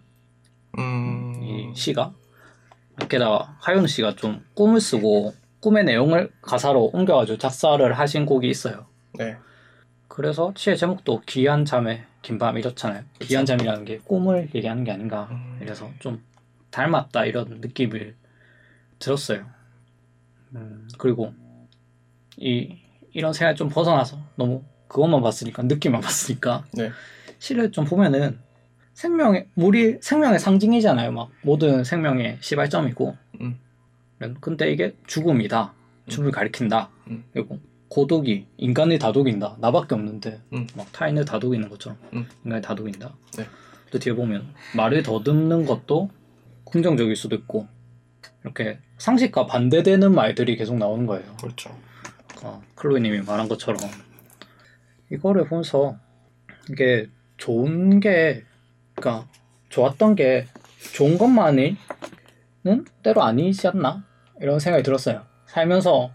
음. 이 시가 게다가 하현우 씨가 좀 꿈을 쓰고 꿈의 내용을 가사로 옮겨가지고 작사를 하신 곡이 있어요. 네. 그래서 시의 제목도 귀한 잠에 긴 밤 이렇잖아요. 귀한 잠이라는 게 꿈을 얘기하는 게 아닌가. 음. 이래서 좀 닮았다 이런 느낌을 들었어요. 음, 그리고 이 이런 생각이 좀 벗어나서 너무 그것만 봤으니까 느낌만 봤으니까 네. 시를 좀 보면은 생명의 물이 생명의 상징이잖아요. 막 모든 생명의 시발점이고. 음. 근데 이게 죽음이다. 죽음을 가리킨다. 음. 그리고 고독이 인간을 다독인다. 나밖에 없는데 음. 막 타인을 다독이는 것처럼 음. 인간을 다독인다. 네. 또 뒤에 보면 말을 더듬는 것도 긍정적일 수도 있고 이렇게 상식과 반대되는 말들이 계속 나오는 거예요. 그렇죠. 어, 클로이님이 말한 것처럼 이거를 보면서 이게 좋은 게 그러니까 좋았던 게 좋은 것만이 는 때로 아니지 않나? 이런 생각이 들었어요. 살면서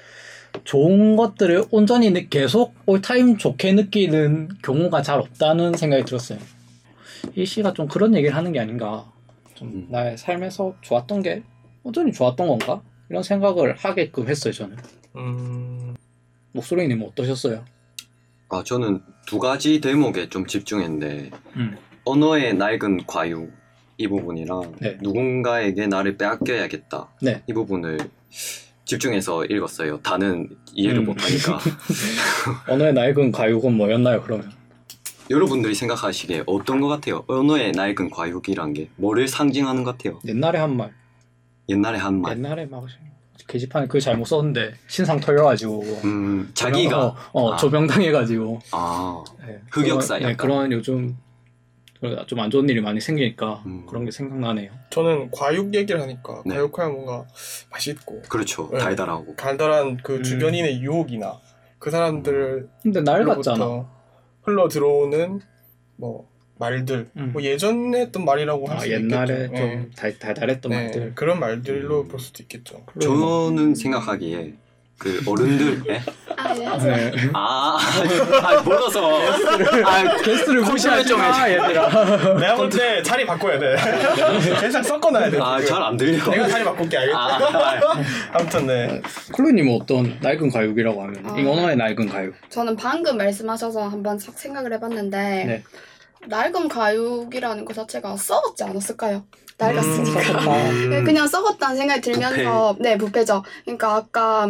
좋은 것들을 온전히 느- 계속 올타임 좋게 느끼는 경우가 잘 없다는 생각이 들었어요. 이 시가 좀 그런 얘기를 하는 게 아닌가. 좀 음. 나의 삶에서 좋았던 게 온전히 좋았던 건가? 이런 생각을 하게끔 했어요, 저는. 음. 목소리님 어떠셨어요? 아, 저는 두 가지 대목에 좀 집중했는데 음. 언어의 낡은 과육 이 부분이랑 네. 누군가에게 나를 빼앗겨야겠다 네. 이 부분을 집중해서 읽었어요. 다는 이해를 음. 못하니까. 언어의 낡은 과육은 뭐였나요, 그러면? 여러분들이 생각하시기에 어떤 것 같아요? 언어의 낡은 과육이란 게 뭐를 상징하는 것 같아요? 옛날에 한 말. 옛날에 한 말. 옛날에 막 게시판에 글 잘못 썼는데 신상 털려가지고 음, 자기가 어, 어 아. 조명당해가지고 아, 네, 흑역사 그런, 네, 약간. 그런 요즘 좀 안 좋은 일이 많이 생기니까 음. 그런 게 생각나네요. 저는 과육 얘기를 하니까 네. 과육하면 뭔가 맛있고 그렇죠. 네. 달달하고. 달달한 그 음. 주변인의 유혹이나 그 사람들 근데 날 같잖아. 로부터 흘러 들어오는 뭐 말들 음. 뭐 예전에 했던 말이라고 할 아, 수도 옛날에 있겠죠. 좀 네. 달, 달달했던 네, 말들. 그런 말들로 음. 볼 수도 있겠죠. 저는 생각하기에 그 어른들, 예? 아, 네. 네. 아, 아, 멀어서. 아, 게스트를 무시하지 좀 마, 얘들아. 내가 볼 때 자리 바꿔야 돼. 대상 섞어놔야 돼. 아, 잘 안 들려. 내가 자리 바꿀게 알겠지? 아, 아무튼 네. 클로이님은 어떤 낡은 과육이라고 하면 아. 이 언어의 낡은 과육. 저는 방금 말씀하셔서 한번 싹 생각을 해봤는데 네. 낡은 과육이라는 것 자체가 썩었지 않았을까요? 낡았으니까. 음. 네, 그냥 썩었다는 생각이 들면서 네 부패죠. 그러니까 아까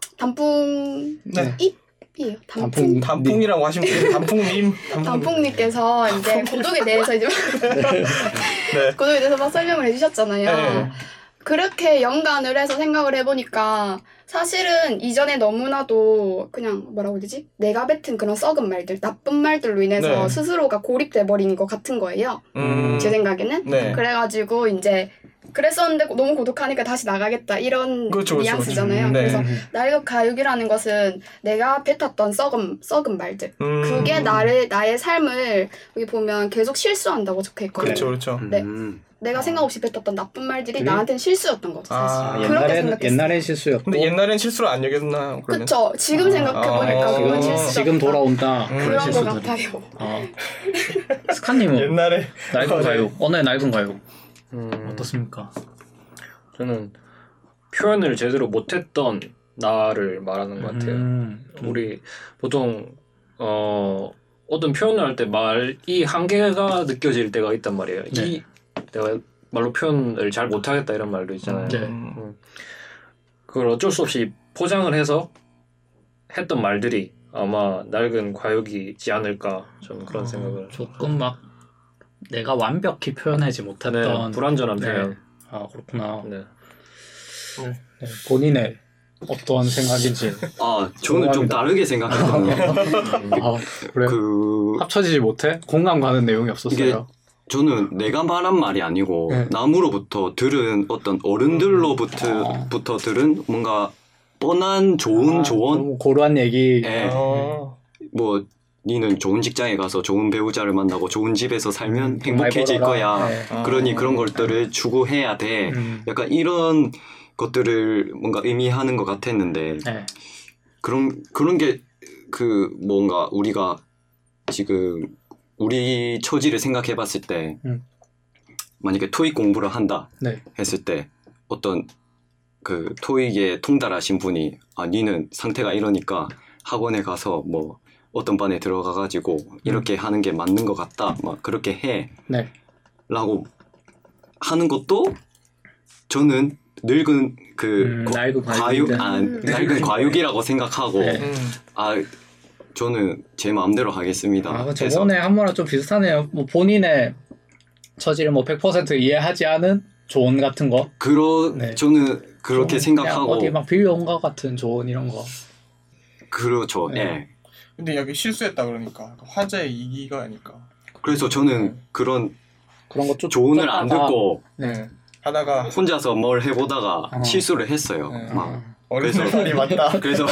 단풍 네. 잎이에요. 단풍. 단풍 단풍이라고 하시면 돼요. 단풍님. 단풍님. 단풍님께서 이제 고독에 대해서 이제 네. 고독에 대해서 막 설명을 해주셨잖아요. 네. 그렇게 연관을 해서 생각을 해보니까 사실은 이전에 너무나도 그냥 뭐라고 해야 되지? 내가 뱉은 그런 썩은 말들, 나쁜 말들로 인해서 네. 스스로가 고립돼 버린 것 같은 거예요. 음. 제 생각에는. 네. 그래가지고 이제 그랬었는데 너무 고독하니까 다시 나가겠다 이런 그렇죠, 그렇죠, 뉘앙스잖아요. 그렇죠. 네. 그래서 낡은 가육이라는 것은 내가 뱉었던 썩은 썩은 말들, 음. 그게 나를 나의 삶을 여기 보면 계속 실수한다고 적혀 있거든요. 그렇죠, 그렇죠. 네. 음. 내가 생각 없이 뱉었던 나쁜 말들이 그래? 나한테는 실수였던 거죠, 사실. 아, 그렇게 옛날에는 생각했어요. 옛날엔 실수였고 근데 옛날엔 실수를 안 여겼나 그러면? 그쵸. 지금 아, 생각해보니까 아, 그건 지금- 실수였다. 지금 돌아온다. 음. 그런 거 실수들이. 같아요. 아. 스카님은 옛날에 낡은 아, 네. 가요. 오늘 낡은 가요. 음, 어떻습니까? 저는 표현을 제대로 못했던 나를 말하는 것 같아요. 음. 우리 보통 어 어떤 표현을 할 때 말이 한계가 느껴질 때가 있단 말이에요. 네. 이 내가 말로 표현을 잘 못하겠다 이런 말도 있잖아요. 네. 음. 그걸 어쩔 수 없이 포장을 해서 했던 말들이 아마 낡은 과욕이지 않을까 저는 그런 어, 생각을. 조금 막 내가 완벽히 표현하지 네, 못했던 불완전한 네. 표현. 아 그렇구나. 네. 네, 본인의 어떤 생각인지 아 저는 좀 죄송합니다. 다르게 생각했거든요. 아 그래 요 그 합쳐지지 못해 공감 가는 내용이 없었어요. 저는 내가 말한 말이 아니고 네. 남으로부터 들은 어떤 어른들로부터 아. 부터 들은 뭔가 뻔한 좋은 아, 조언. 너무 고루한 얘기. 예. 어. 뭐 니는 좋은 직장에 가서 좋은 배우자를 만나고 좋은 집에서 살면 음, 행복해질 말 거야. 벌어라. 네. 아. 그러니 그런 것들을 추구해야 돼. 음, 약간 이런 것들을 뭔가 의미하는 것 같았는데 네. 그런 그런 게 그 뭔가 우리가 지금 우리 처지를 생각해봤을 때 음. 만약에 토익 공부를 한다 네. 했을 때 어떤 그 토익에 통달하신 분이 아 니는 상태가 이러니까 학원에 가서 뭐 어떤 반에 들어가 가지고 이렇게 하는 게 맞는 것 같다 막 그렇게 해 네. 라고 하는 것도 저는 늙은 그 음, 과- 낡은 과육 과육이다. 아 음. 낡은 과육이라고 생각하고 네. 음. 아 저는 제 마음대로 하겠습니다. 아, 그 해서 저번에 한 번랑 좀 비슷하네요. 뭐 본인의 처지를 뭐 백 퍼센트 이해하지 않은 조언 같은 거. 그러 네. 저는 그렇게 좀 그냥 생각하고 어디 막 빌려온 것 같은 조언 이런 거. 그렇죠. 네. 예. 근데 여기 실수했다 그러니까 화제의 이기가 아닐까. 그래서 저는 그런 그런 거 좀 조언을 안 쫓다가- 듣고 네. 하다가 혼자서 뭘 해보다가 어. 실수를 했어요. 네. 막. 어른들 그래서- 말이 맞다. 그래서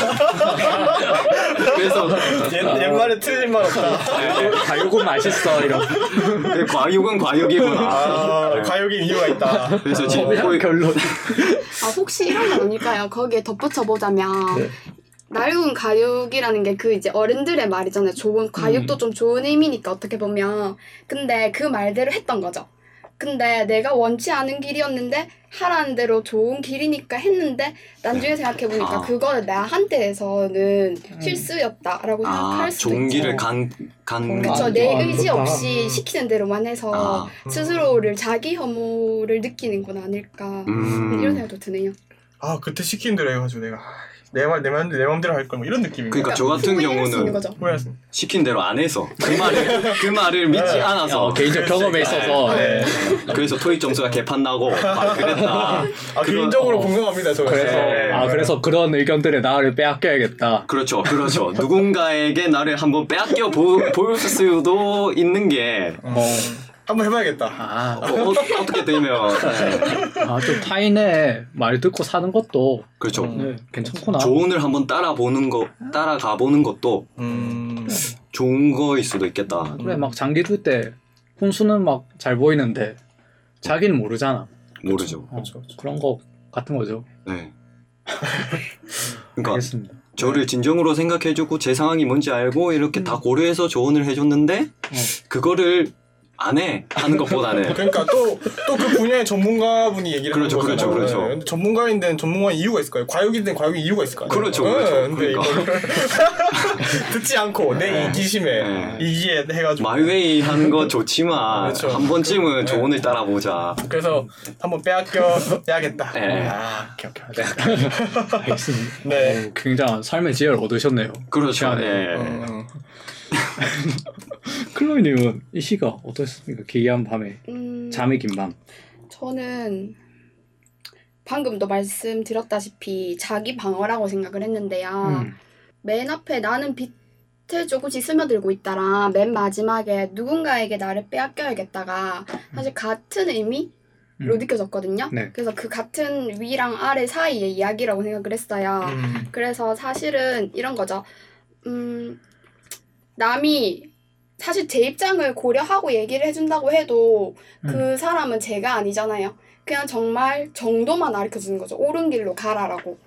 그래서 옛, 옛말에 틀린 말 없다. 과육은 맛있어 이런. 그 과육은 과육이구나. 아, 과욕인 이유가 있다. 그래서 지금 그냥 토익 결론. 아, 혹시 이런 건 아닐까요? 거기에 덧붙여 보자면 네. 낡은 과육이라는 게 그 이제 어른들의 말이잖아요. 좋은 과육도 음. 좀 좋은 의미니까 어떻게 보면. 근데 그 말대로 했던 거죠. 근데 내가 원치 않은 길이었는데 하라는 대로 좋은 길이니까 했는데 나중에 생각해보니까 아. 그거는 나한테서는 음. 실수였다라고 아 생각할 수도 좋은 있죠. 길을 간간 그쵸. 아, 내 아, 의지 그렇다. 없이 음. 시키는 대로만 해서 아. 스스로를 자기 혐오를 느끼는 건 아닐까 음. 이런 생각도 드네요. 아 그때 시킨 대로 해가지고 내가 내 말 내 맘 내 맘대로 할 걸 뭐 이런 느낌인 거야. 그러니까 저 같은 후회할 수 있는 경우는 거죠. 후회했어. 시킨 대로 안 해서 그 말을 그 말을 믿지 네. 않아서 어, 개인적 경험에 있어서. 네. 그래서 토익 점수가 개판 나고 아 그랬다. 아 그런- 개인적으로 어. 공감합니다 저. 그래서 네. 아 그래서 그런 의견들에 나를 빼앗겨야겠다. 그렇죠, 그렇죠. 누군가에게 나를 한번 빼앗겨 보, 볼 수도 있는 게 어. 한번 해봐야겠다. 아, 어, 어, 어떻게 되면 네. 아, 좀 타인의 말 듣고 사는 것도 그렇죠. 음. 네, 괜찮구나. 조언을 한번 따라보는 거, 따라가 보는 것도 음. 좋은 거일 수도 있겠다. 그래 막 장기 둘 때 훈수는 막 잘 보이는데 자기는 모르잖아. 모르죠. 어, 그렇죠, 그렇죠. 그런 거 같은 거죠. 네. 그러니까 알겠습니다. 저를 진정으로 생각해주고 제 상황이 뭔지 알고 이렇게 음. 다 고려해서 조언을 해줬는데 어. 그거를 안 해 하는 것보다는 그러니까 또 또 그 분야의 전문가분이 얘기를 그렇죠, 하는 거잖아요. 그렇죠, 그렇죠. 근데 전문가인 데는 전문가인 이유가 있을 거예요. 과육인 데는 과육인 이유가 있을 거예요. 그렇죠, 그렇죠. 근데 그러니까. 이거를 듣지 않고 내 네. 이기심에 네. 이기에 해가지고 마이웨이 하는 거 좋지만 그렇죠. 한 번쯤은 네. 조언을 따라보자. 그래서 한번 빼앗겨 야겠다. 네. 아, 오케이 오케이. 오케이. 알겠습니다. 네. 어, 굉장한 삶의 지혜를 얻으셨네요. 그렇죠. 시간에. 예. 음, 클로이님은 이 시가 어떻습니까? 기이한 밤에 음, 잠이 긴 밤. 저는 방금도 말씀드렸다시피 자기 방어라고 생각을 했는데요. 음. 맨 앞에 나는 빛을 조금씩 스며들고 있다랑 맨 마지막에 누군가에게 나를 빼앗겨야겠다가 사실 같은 의미로 음. 느껴졌거든요. 네. 그래서 그 같은 위랑 아래 사이의 이야기라고 생각을 했어요. 음. 그래서 사실은 이런 거죠. 음, 남이 사실 제 입장을 고려하고 얘기를 해준다고 해도 그 사람은 제가 아니잖아요. 그냥 정말 정도만 가르쳐주는 거죠. 옳은 길로 가라라고.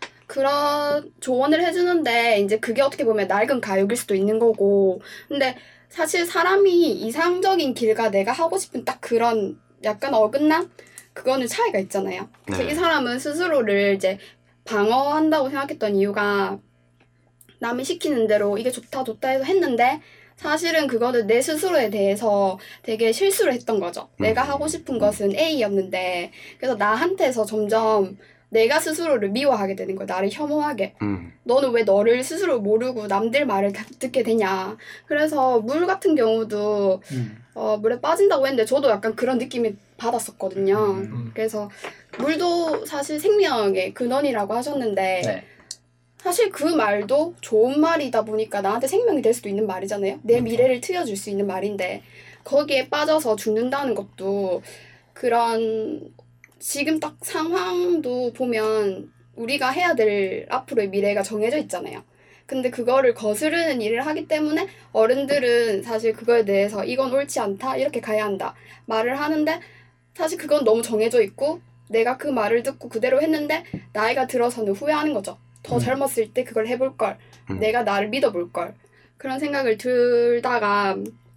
그런 조언을 해주는데 이제 그게 어떻게 보면 낡은 가육일 수도 있는 거고. 근데 사실 사람이 이상적인 길과 내가 하고 싶은 딱 그런 약간 어긋남? 그거는 차이가 있잖아요. 그래서 네. 이 사람은 스스로를 이제 방어한다고 생각했던 이유가 남이 시키는 대로 이게 좋다 좋다 해서 했는데 사실은 그거는 내 스스로에 대해서 되게 실수를 했던 거죠. 음. 내가 하고 싶은 것은 A였는데 그래서 나한테서 점점 내가 스스로를 미워하게 되는 거야. 나를 혐오하게. 음. 너는 왜 너를 스스로 모르고 남들 말을 다 듣게 되냐. 그래서 물 같은 경우도 음. 어, 물에 빠진다고 했는데 저도 약간 그런 느낌이 받았었거든요. 음. 그래서 물도 사실 생명의 근원이라고 하셨는데 네. 사실 그 말도 좋은 말이다 보니까 나한테 생명이 될 수도 있는 말이잖아요. 내 미래를 트여줄 수 있는 말인데 거기에 빠져서 죽는다는 것도 그런 지금 딱 상황도 보면 우리가 해야 될 앞으로의 미래가 정해져 있잖아요. 근데 그거를 거스르는 일을 하기 때문에 어른들은 사실 그거에 대해서 이건 옳지 않다, 이렇게 가야 한다 말을 하는데 사실 그건 너무 정해져 있고 내가 그 말을 듣고 그대로 했는데 나이가 들어서는 후회하는 거죠. 더 음. 젊었을 때 그걸 해볼 걸. 음. 내가 나를 믿어볼 걸. 그런 생각을 들다가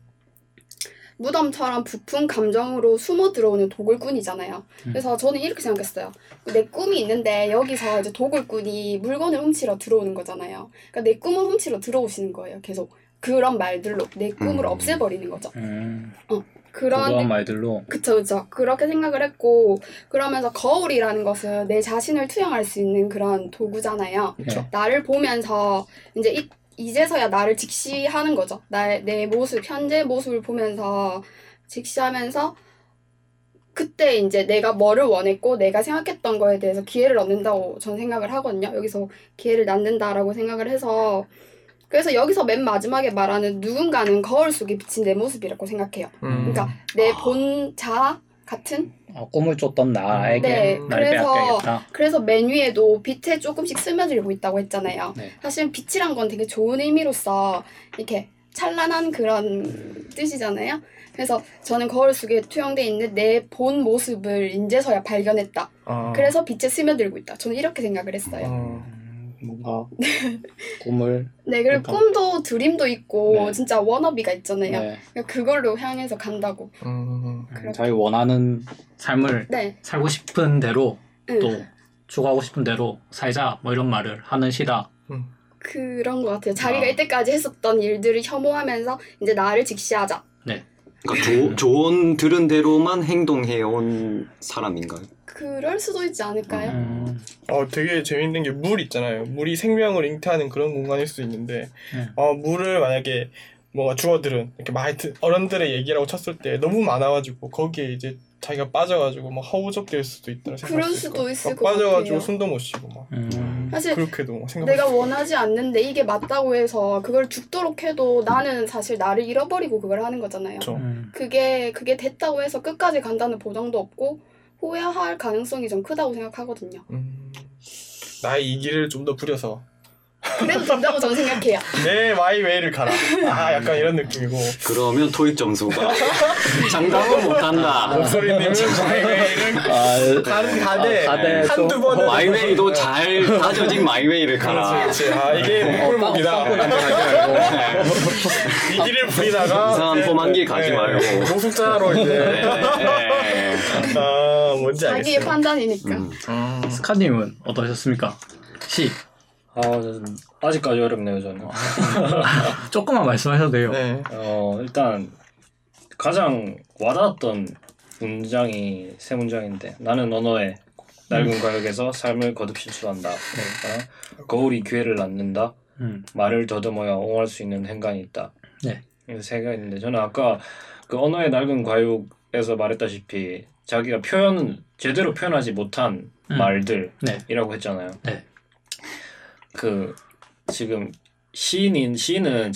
무덤처럼 부푼 감정으로 숨어 들어오는 도굴꾼이잖아요. 음. 그래서 저는 이렇게 생각했어요. 내 꿈이 있는데 여기서 이제 도굴꾼이 물건을 훔치러 들어오는 거잖아요. 그러니까 내 꿈을 훔치러 들어오시는 거예요. 계속 그런 말들로 내 꿈을 음. 없애버리는 거죠. 음. 그런 그런 말들로. 그쵸, 그쵸. 그렇게 생각을 했고, 그러면서 거울이라는 것은 내 자신을 투영할 수 있는 그런 도구잖아요. 그쵸. 나를 보면서, 이제 이, 이제서야 나를 직시하는 거죠. 나의, 내 모습, 현재 모습을 보면서 직시하면서, 그때 이제 내가 뭐를 원했고, 내가 생각했던 거에 대해서 기회를 얻는다고 저는 생각을 하거든요. 여기서 기회를 낳는다라고 생각을 해서, 그래서 여기서 맨 마지막에 말하는 누군가는 거울 속에 비친 내 모습이라고 생각해요. 음. 그러니까 내 본 자아 같은? 어, 꿈을 쫓던 나에게 네, 날 그래서 빼앗겨야겠다. 그래서 맨 위에도 빛에 조금씩 스며들고 있다고 했잖아요. 네. 사실 빛이란 건 되게 좋은 의미로서 이렇게 찬란한 그런 뜻이잖아요. 그래서 저는 거울 속에 투영돼 있는 내 본 모습을 인제서야 발견했다. 아. 그래서 빛에 스며들고 있다. 저는 이렇게 생각을 했어요. 어. 음, 뭔가 꿈을. 네, 그리고 그러니까. 꿈도 드림도 있고 네. 진짜 워너비가 있잖아요. 네. 그러니까 그걸로 향해서 간다고. 음. 음, 자기 원하는 삶을 네. 살고 싶은 대로 응. 또 추구하고 싶은 대로 살자 뭐 이런 말을 하는 시다. 음. 그런 것 같아요. 자기가 아. 이때까지 했었던 일들을 혐오하면서 이제 나를 직시하자. 그러니까 조, 조언 들은 대로만 행동해온 사람인가요? 그럴 수도 있지 않을까요? 음, 어, 되게 재밌는 게 물 있잖아요. 물이 생명을 잉태하는 그런 공간일 수 있는데, 네. 어, 물을 만약에 뭐가 주어들은 이렇게 많이 듣- 어른들의 얘기라고 쳤을 때 너무 많아가지고 거기에 이제 자기가 빠져가지고 막 허우적될 수도 있다는 생각이 그럴 수도 있을 것 빠져가지고 같아요. 숨도 못 쉬고 막 음, 사실 그렇게도 막 생각. 내가 원하지 않는데 이게 맞다고 해서 그걸 죽도록 해도 나는 사실 나를 잃어버리고 그걸 하는 거잖아요. 그렇죠. 음, 그게 그게 됐다고 해서 끝까지 간다는 보장도 없고 후회할 가능성이 좀 크다고 생각하거든요. 음, 나의 이 길을 좀 더 부려서 그래도 된다고 저는 생각해요. 내 마이웨이를 가라. 아 약간 이런 느낌이고. 그러면 토익 점수가 장담은 못한다. 목소리님은 마이웨이를 아, 다른 가대 아, 가대 한두 좀- 번은 마이웨이도 잘 다져진 마이웨이를 가라. 그렇지, 그렇지. 아 이게 목골목이다. 이 길을 부리다가 이상한 이제, 험한 길 가지 네, 말고. 노숙자로 이제 네. 아 뭔지 자기의 알겠어요. 판단이니까. 음. 스카님은 어떠셨습니까? 시 아 저는 아직까지 어렵네요 저는. 조금만 말씀하셔도 돼요. 네. 어 일단 가장 와닿았던 문장이 세 문장인데 나는 언어의 낡은 과역에서 삶을 거듭 실수한다. 그러니까 거울이 기회를 낳는다. 음. 말을 더듬어야 옹호할 수 있는 행간이 있다. 네. 이렇게 세 개가 있는데 저는 아까 그 언어의 낡은 과육에서 말했다시피 자기가 표현 제대로 표현하지 못한 음. 말들이라고 네. 했잖아요. 네. 그 지금 시인인 시인은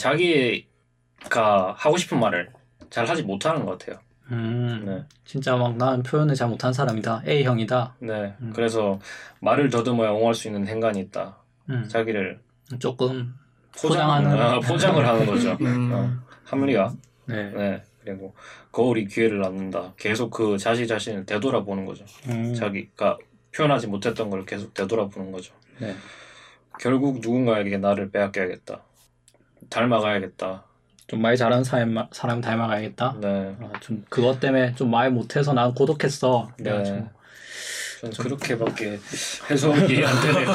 자기가 하고 싶은 말을 잘 하지 못하는 것 같아요. 음. 네. 진짜 막 나는 표현을 잘 못한 사람이다. A형이다. 네. 음. 그래서 말을 더듬어야 옹호할 수 있는 행간이 있다. 음. 자기를 조금 포장, 포장하는- 아, 포장을 하는 거죠. 음. 어, 합리화. 네. 네. 그리고 거울이 기회를 낳는다. 계속 그 자신 자신을 되돌아보는 거죠. 음. 자기가 표현하지 못했던 걸 계속 되돌아보는 거죠. 네. 결국 누군가에게 나를 빼앗겨야겠다. 닮아가야겠다. 좀 말 잘하는 사람 사람 닮아가야겠다. 네. 아, 좀 그것 때문에 좀 말 못해서 난 고독했어. 네. 그래가지고 전 그렇게밖에 해석이 안 되네요.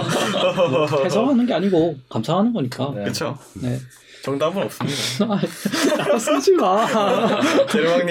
해석하는 게 아니고 감상하는 거니까. 네. 그렇죠. 네. 정답은 없습니다. 아, 쓰지 마. 대령님.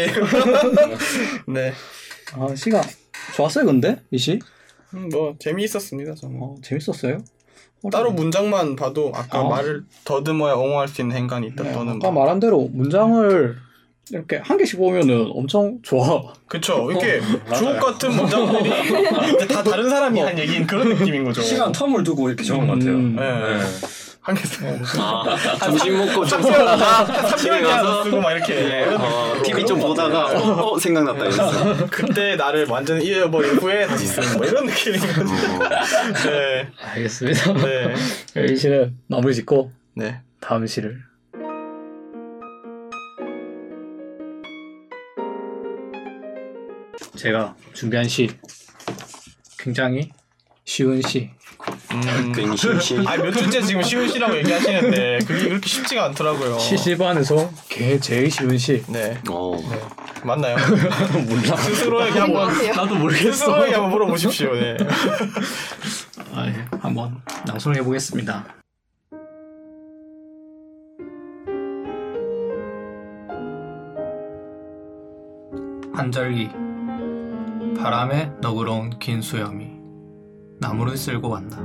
네. 아, 시가 좋았어요, 근데 이 시. 음, 뭐 재미있었습니다. 저는. 어, 재밌었어요. 따로 문장만 봐도 아까 어. 말을 더듬어야 옹호할 수 있는 행간이 있다 네, 또는 아까 말한 대로 문장을 이렇게 한 개씩 보면은 엄청 좋아. 그쵸 이렇게 맞아요. 주옥 같은 문장들이 이제 다 다른 사람이 한 얘기인 그런 느낌인 거죠. 시간 텀을 두고 이렇게 적은 것 같아요. 음. 네. 한 개 쓰고 아, 점심 먹고 좀 집에 가서 쓰고 막 이렇게 네, 어, 티비 좀 보다가 어, 어 생각났다 이랬어. 그때 나를 완전 잃어버린 후에 다시 쓰는 뭐 이런 느낌인 거죠. 네. 알겠습니다. 네. 이 시는 마무리 짓고 네. 다음 시를. 제가 준비한 시 굉장히 쉬운 시. 음. 괜히 심심. 아니 몇 주째 지금 쉬운 시라고 얘기하시는데 그게 그렇게 쉽지가 않더라고요. 시집안에서 개 제일 쉬운 시. 네. 어. 맞나요? 몰라. 스스로에게 아닌 것 한번 같아요. 나도 모르겠어. 스스로에게 한번 물어보십시오. 네. 아, 예. 한번 낭송해 보겠습니다. 한절기 바람에 너그러운 긴 수염이 나무를 쓸고 간다.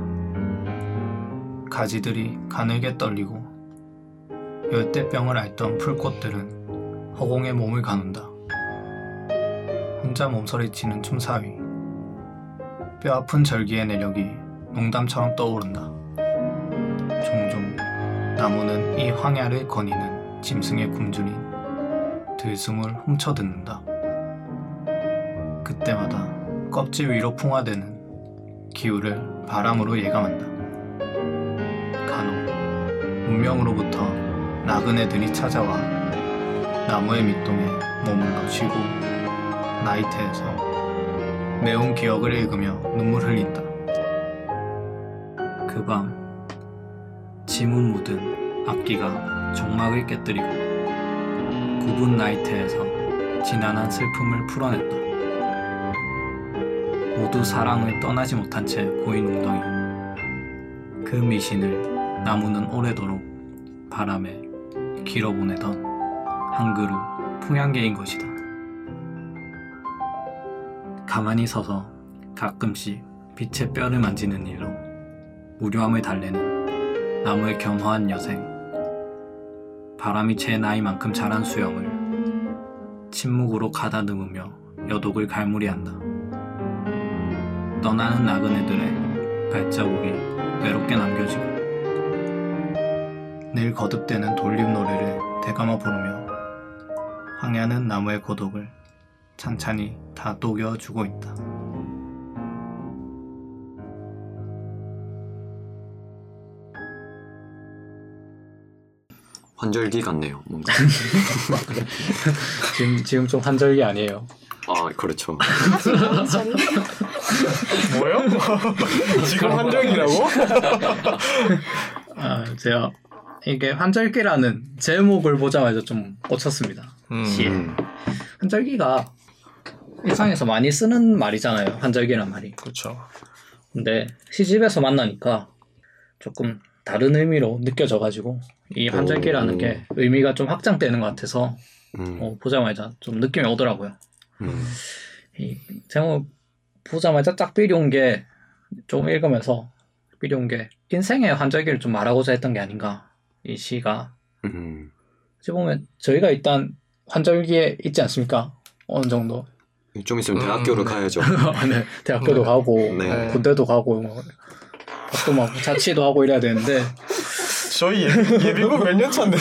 가지들이 가늘게 떨리고 열대병을 앓던 풀꽃들은 허공에 몸을 가눈다. 혼자 몸서리치는 춤사위 뼈아픈 절기의 내력이 농담처럼 떠오른다. 종종 나무는 이 황야를 거니는 짐승의 굶주린 들숨을 훔쳐듣는다. 그때마다 껍질 위로 풍화되는 기후를 바람으로 예감한다. 간혹 운명으로부터 나그네들이 찾아와 나무의 밑동에 몸을 거치고 나이테에서 매운 기억을 읽으며 눈물 흘린다. 그 밤 지문 묻은 악기가 정막을 깨뜨리고 굽은 나이테에서 지난한 슬픔을 풀어냈다. 모두 사랑을 떠나지 못한 채 고인 웅덩이. 그 미신을 나무는 오래도록 바람에 길어보내던 한 그루 풍향계인 것이다. 가만히 서서 가끔씩 빛의 뼈를 만지는 일로 무료함을 달래는 나무의 견화한 여생. 바람이 제 나이만큼 자란 수염을 침묵으로 가다듬으며 여독을 갈무리한다. 떠나는 나그네들의 발자국이 외롭게 남겨지고 늘 거듭되는 돌림 노래를 되감아 부르며 황야는 나무의 고독을 찬찬히 다 녹여주고 있다. 환절기 같네요. 뭔가. 지금 지금 좀 환절기 아니에요. 아 그렇죠. 뭐요? 지금 환절기라고? 아, 제가 이게 환절기라는 제목을 보자마자 좀 꽂혔습니다. 음. 시에. 음. 환절기가 일상에서 많이 쓰는 말이잖아요. 환절기란 말이. 그렇죠. 근데 시집에서 만나니까 조금 다른 의미로 느껴져가지고 이 환절기라는 오. 게 의미가 좀 확장되는 것 같아서 음. 어, 보자마자 좀 느낌이 오더라고요. 음. 이 제목 보자마자 딱 삐려온 게 조금 읽으면서 삐려온 게 인생의 환절기를 좀 말하고자 했던 게 아닌가. 이 시가 음. 어찌 보면 저희가 일단 환절기에 있지 않습니까? 어느 정도. 좀 있으면 음. 대학교를 가야죠. 네, 대학교도 네. 가고 네. 군대도 가고 뭐, 또 막 자취도 하고 이래야 되는데 저희 예비, 예비군 몇 년 차인데.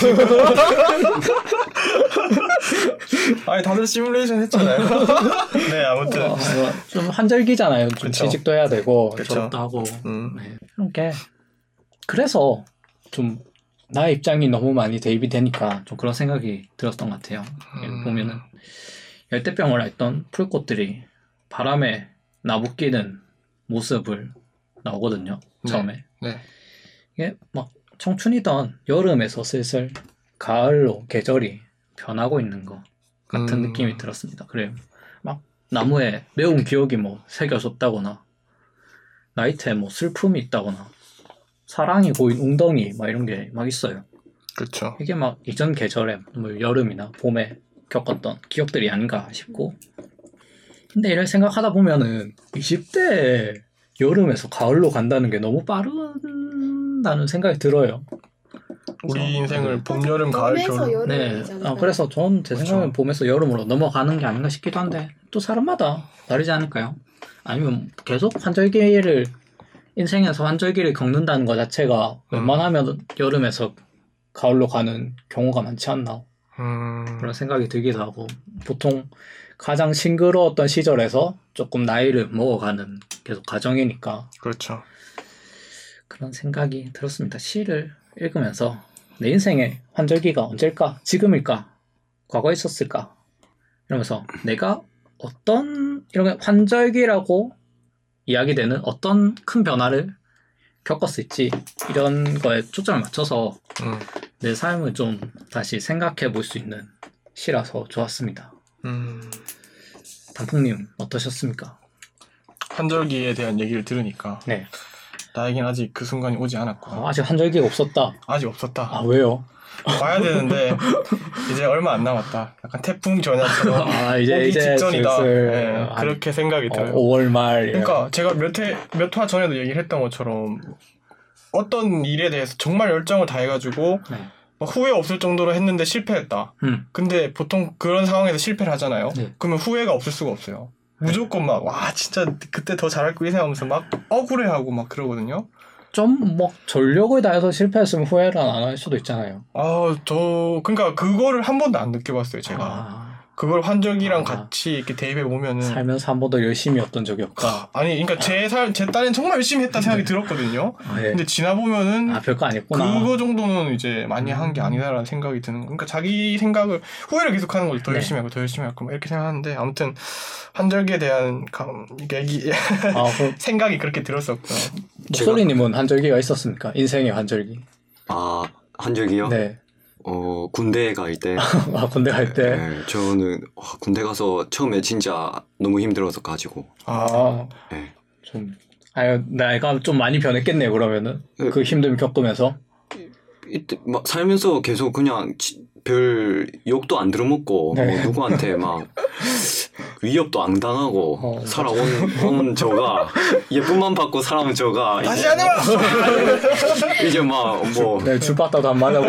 아니 다들 시뮬레이션 했잖아요. 네 아무튼. 어, 좀 환절기잖아요. 좀 그쵸. 취직도 해야 되고 그쵸. 졸업도 하고 음. 네. 이렇게 그래서 좀 나의 입장이 너무 많이 대입이 되니까 좀 그런 생각이 들었던 것 같아요. 음. 보면은 열대병을 앓던 풀꽃들이 바람에 나부끼는 모습을 나오거든요. 처음에. 네. 이게 막 청춘이던 여름에서 슬슬 가을로 계절이 변하고 있는 것 같은 음. 느낌이 들었습니다. 그래요. 막 나무에 매운 기억이 뭐 새겨졌다거나 나이트에 뭐 슬픔이 있다거나 사랑이 고인 웅덩이 막 이런 게 막 있어요. 그렇죠. 이게 막 이전 계절에 뭐 여름이나 봄에 겪었던 기억들이 아닌가 싶고 근데 이런 생각하다 보면은 이십 대 여름에서 가을로 간다는 게 너무 빠른다는 생각이 들어요. 우리 인생을 봄, 여름, 가을, 봄에서 겨울. 네. 여름이잖아요. 아, 그래서 전 제 생각엔 그렇죠. 봄에서 여름으로 넘어가는 게 아닌가 싶기도 한데 또 사람마다 다르지 않을까요? 아니면 계속 환절기를 인생에서 환절기를 겪는다는 것 자체가 음. 웬만하면 여름에서 가을로 가는 경우가 많지 않나 음. 그런 생각이 들기도 하고 보통 가장 싱그러웠던 시절에서 조금 나이를 먹어가는 계속 과정이니까 그렇죠. 그런 생각이 들었습니다. 시를 읽으면서 내 인생의 환절기가 언제일까? 지금일까? 과거에 있었을까? 이러면서 내가 어떤 이런 환절기라고 이야기되는 어떤 큰 변화를 겪었을지 이런 거에 초점을 맞춰서 음. 내 삶을 좀 다시 생각해 볼 수 있는 시라서 좋았습니다. 음. 단풍님 어떠셨습니까? 환절기에 대한 얘기를 들으니까 네. 나에겐 아직 그 순간이 오지 않았구나. 아, 아직 환절기가 없었다. 아직 없었다. 아 왜요? 와야 되는데 이제 얼마 안 남았다. 약간 태풍 전야처럼 아 이제 오기 이제 직전이다. 슬슬 네, 한- 그렇게 생각이 어, 들어요. 오월 말. 그러니까 제가 몇회몇 화 전에도 얘기를 했던 것처럼 어떤 일에 대해서 정말 열정을 다해가지고 네. 막 후회 없을 정도로 했는데 실패했다. 음. 근데 보통 그런 상황에서 실패를 하잖아요. 네. 그러면 후회가 없을 수가 없어요. 무조건 막 와 진짜 그때 더 잘할 거 이 생각하면서 막 억울해하고 막 그러거든요. 좀 뭐 전력을 다해서 실패했으면 후회를 안 할 수도 있잖아요. 아 저 그러니까 그거를 한 번도 안 느껴봤어요 제가. 아, 그걸 환절기랑 아. 같이 이렇게 대입해 보면은 살면서 한 번도 열심히 했던 적이 없다. 아니 그러니까 제 살 제 딸은 정말 열심히 했다 생각이 들었거든요. 아, 예. 근데 지나 보면은 아 별거 아니었구나. 그거 정도는 이제 많이 한 게 아니다라는 생각이 드는 거. 그러니까 자기 생각을 후회를 계속하는 거죠. 더 네. 열심히 하고 더 열심히 하고 막 이렇게 생각하는데 아무튼 환절기에 대한 감, 얘기 아, 그 생각이 그렇게 들었었고요. 목소리님은 환절기가 있었습니까? 인생의 환절기. 아 환절기요? 네. 어 군대 갈 때. 아 군대 갈 때. 네, 저는 와, 군대 가서 처음에 진짜 너무 힘들어서 가지고. 아, 네. 좀 아유 내가 좀 많이 변했겠네요. 그러면은 네. 그 힘듦 겪으면서. 이때 막 살면서 계속 그냥 지- 별 욕도 안 들어먹고 네. 뭐 누구한테 막 위협도 안 당하고 어, 살아온 온 저가 예쁨만 받고 살아온 저가 다시 이제, 하지 마. 이제 막뭐 네, 줄바따도 안 맞아보고.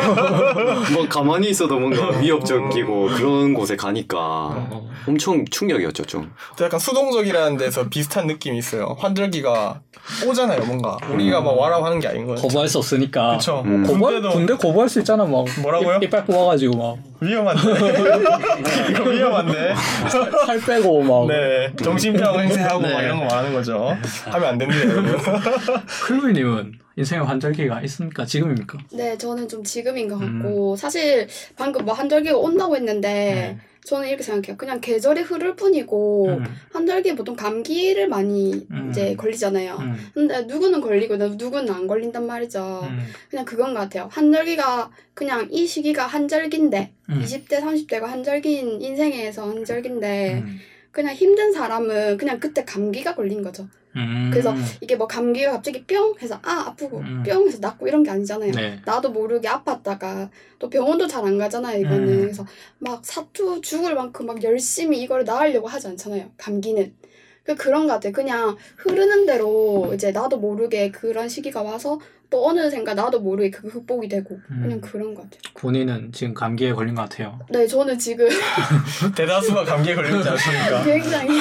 뭐 가만히 있어도 뭔가 위협적이고 그런 곳에 가니까 어. 엄청 충격이었죠 좀. 또 약간 수동적이라는 데서 비슷한 느낌이 있어요. 환절기가 오잖아요, 뭔가. 우리가 막 와라고 하는 게 아닌 거죠. 거부할 수 없으니까. 그쵸. 음. 거부할, 군대도 군대 거부할 수 있잖아, 막. 뭐라고요? 입, 이빨 뽑아가지고 막. 위험한데. 이거 위험한데. 살 빼고 막 네, 정신병 행세하고 네. 막 이런 거 말하는 거죠. 하면 안 됩니다, 여러분. 클로이님은 인생의 환절기가 있습니까? 지금입니까? 네, 저는 좀 지금인 것 음. 같고 사실 방금 뭐 환절기가 온다고 했는데 네. 저는 이렇게 생각해요. 그냥 계절이 흐를 뿐이고 음. 환절기에 보통 감기를 많이 음. 이제 걸리잖아요. 음. 근데 누구는 걸리고 누구는 안 걸린단 말이죠. 음. 그냥 그건 것 같아요. 환절기가 그냥 이 시기가 환절기인데 음. 이십 대, 삼십 대가 환절기인 인생에서 환절기인데 음. 그냥 힘든 사람은 그냥 그때 감기가 걸린 거죠. 음. 그래서 이게 뭐 감기가 갑자기 뿅 해서 아 아프고 음. 뿅 해서 낫고 이런 게 아니잖아요. 네. 나도 모르게 아팠다가 또 병원도 잘 안 가잖아요. 이거는 음. 그래서 막 사투 죽을 만큼 막 열심히 이걸 나으려고 하지 않잖아요. 감기는 그 그런 것 같아요. 그냥 흐르는 대로 이제 나도 모르게 그런 시기가 와서 또 어느샌가 나도 모르게 그게 극복이 되고 그냥 음. 그런 것 같아요. 본인은 지금 감기에 걸린 것 같아요. 네, 저는 지금 대다수가 감기에 걸리지 않습니까? 굉장히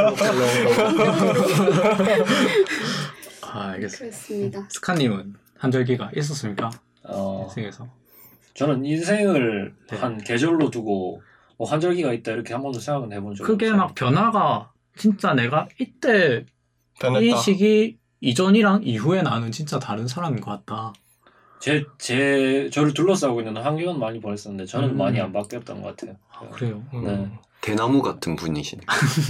아, 알겠습니다. 그렇습니다. 스카님은 환절기가 있었습니까? 어, 인생에서. 저는 인생을 네. 한 계절로 두고 뭐 환절기가 있다 이렇게 한 번도 생각은 해본 적이 그게 없어요. 막 변화가 진짜 내가 이때 변했다. 이 시기 이전이랑 이후에 나는 진짜 다른 사람인 것 같다. 제, 제, 저를 둘러싸고 있는 환경은 많이 변했었는데 저는 음. 많이 안 바뀌었던 것 같아요. 아, 그래요? 음. 네. 대나무 같은 분이시네.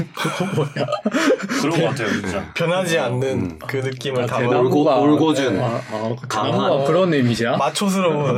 그런 것 같아요, 진짜. 변하지 않는 음. 그 느낌을 아, 담아 대나무가- 올고, 올고준. 아, 아, 강한. 대나무가 그런 이미지야? 마초스러운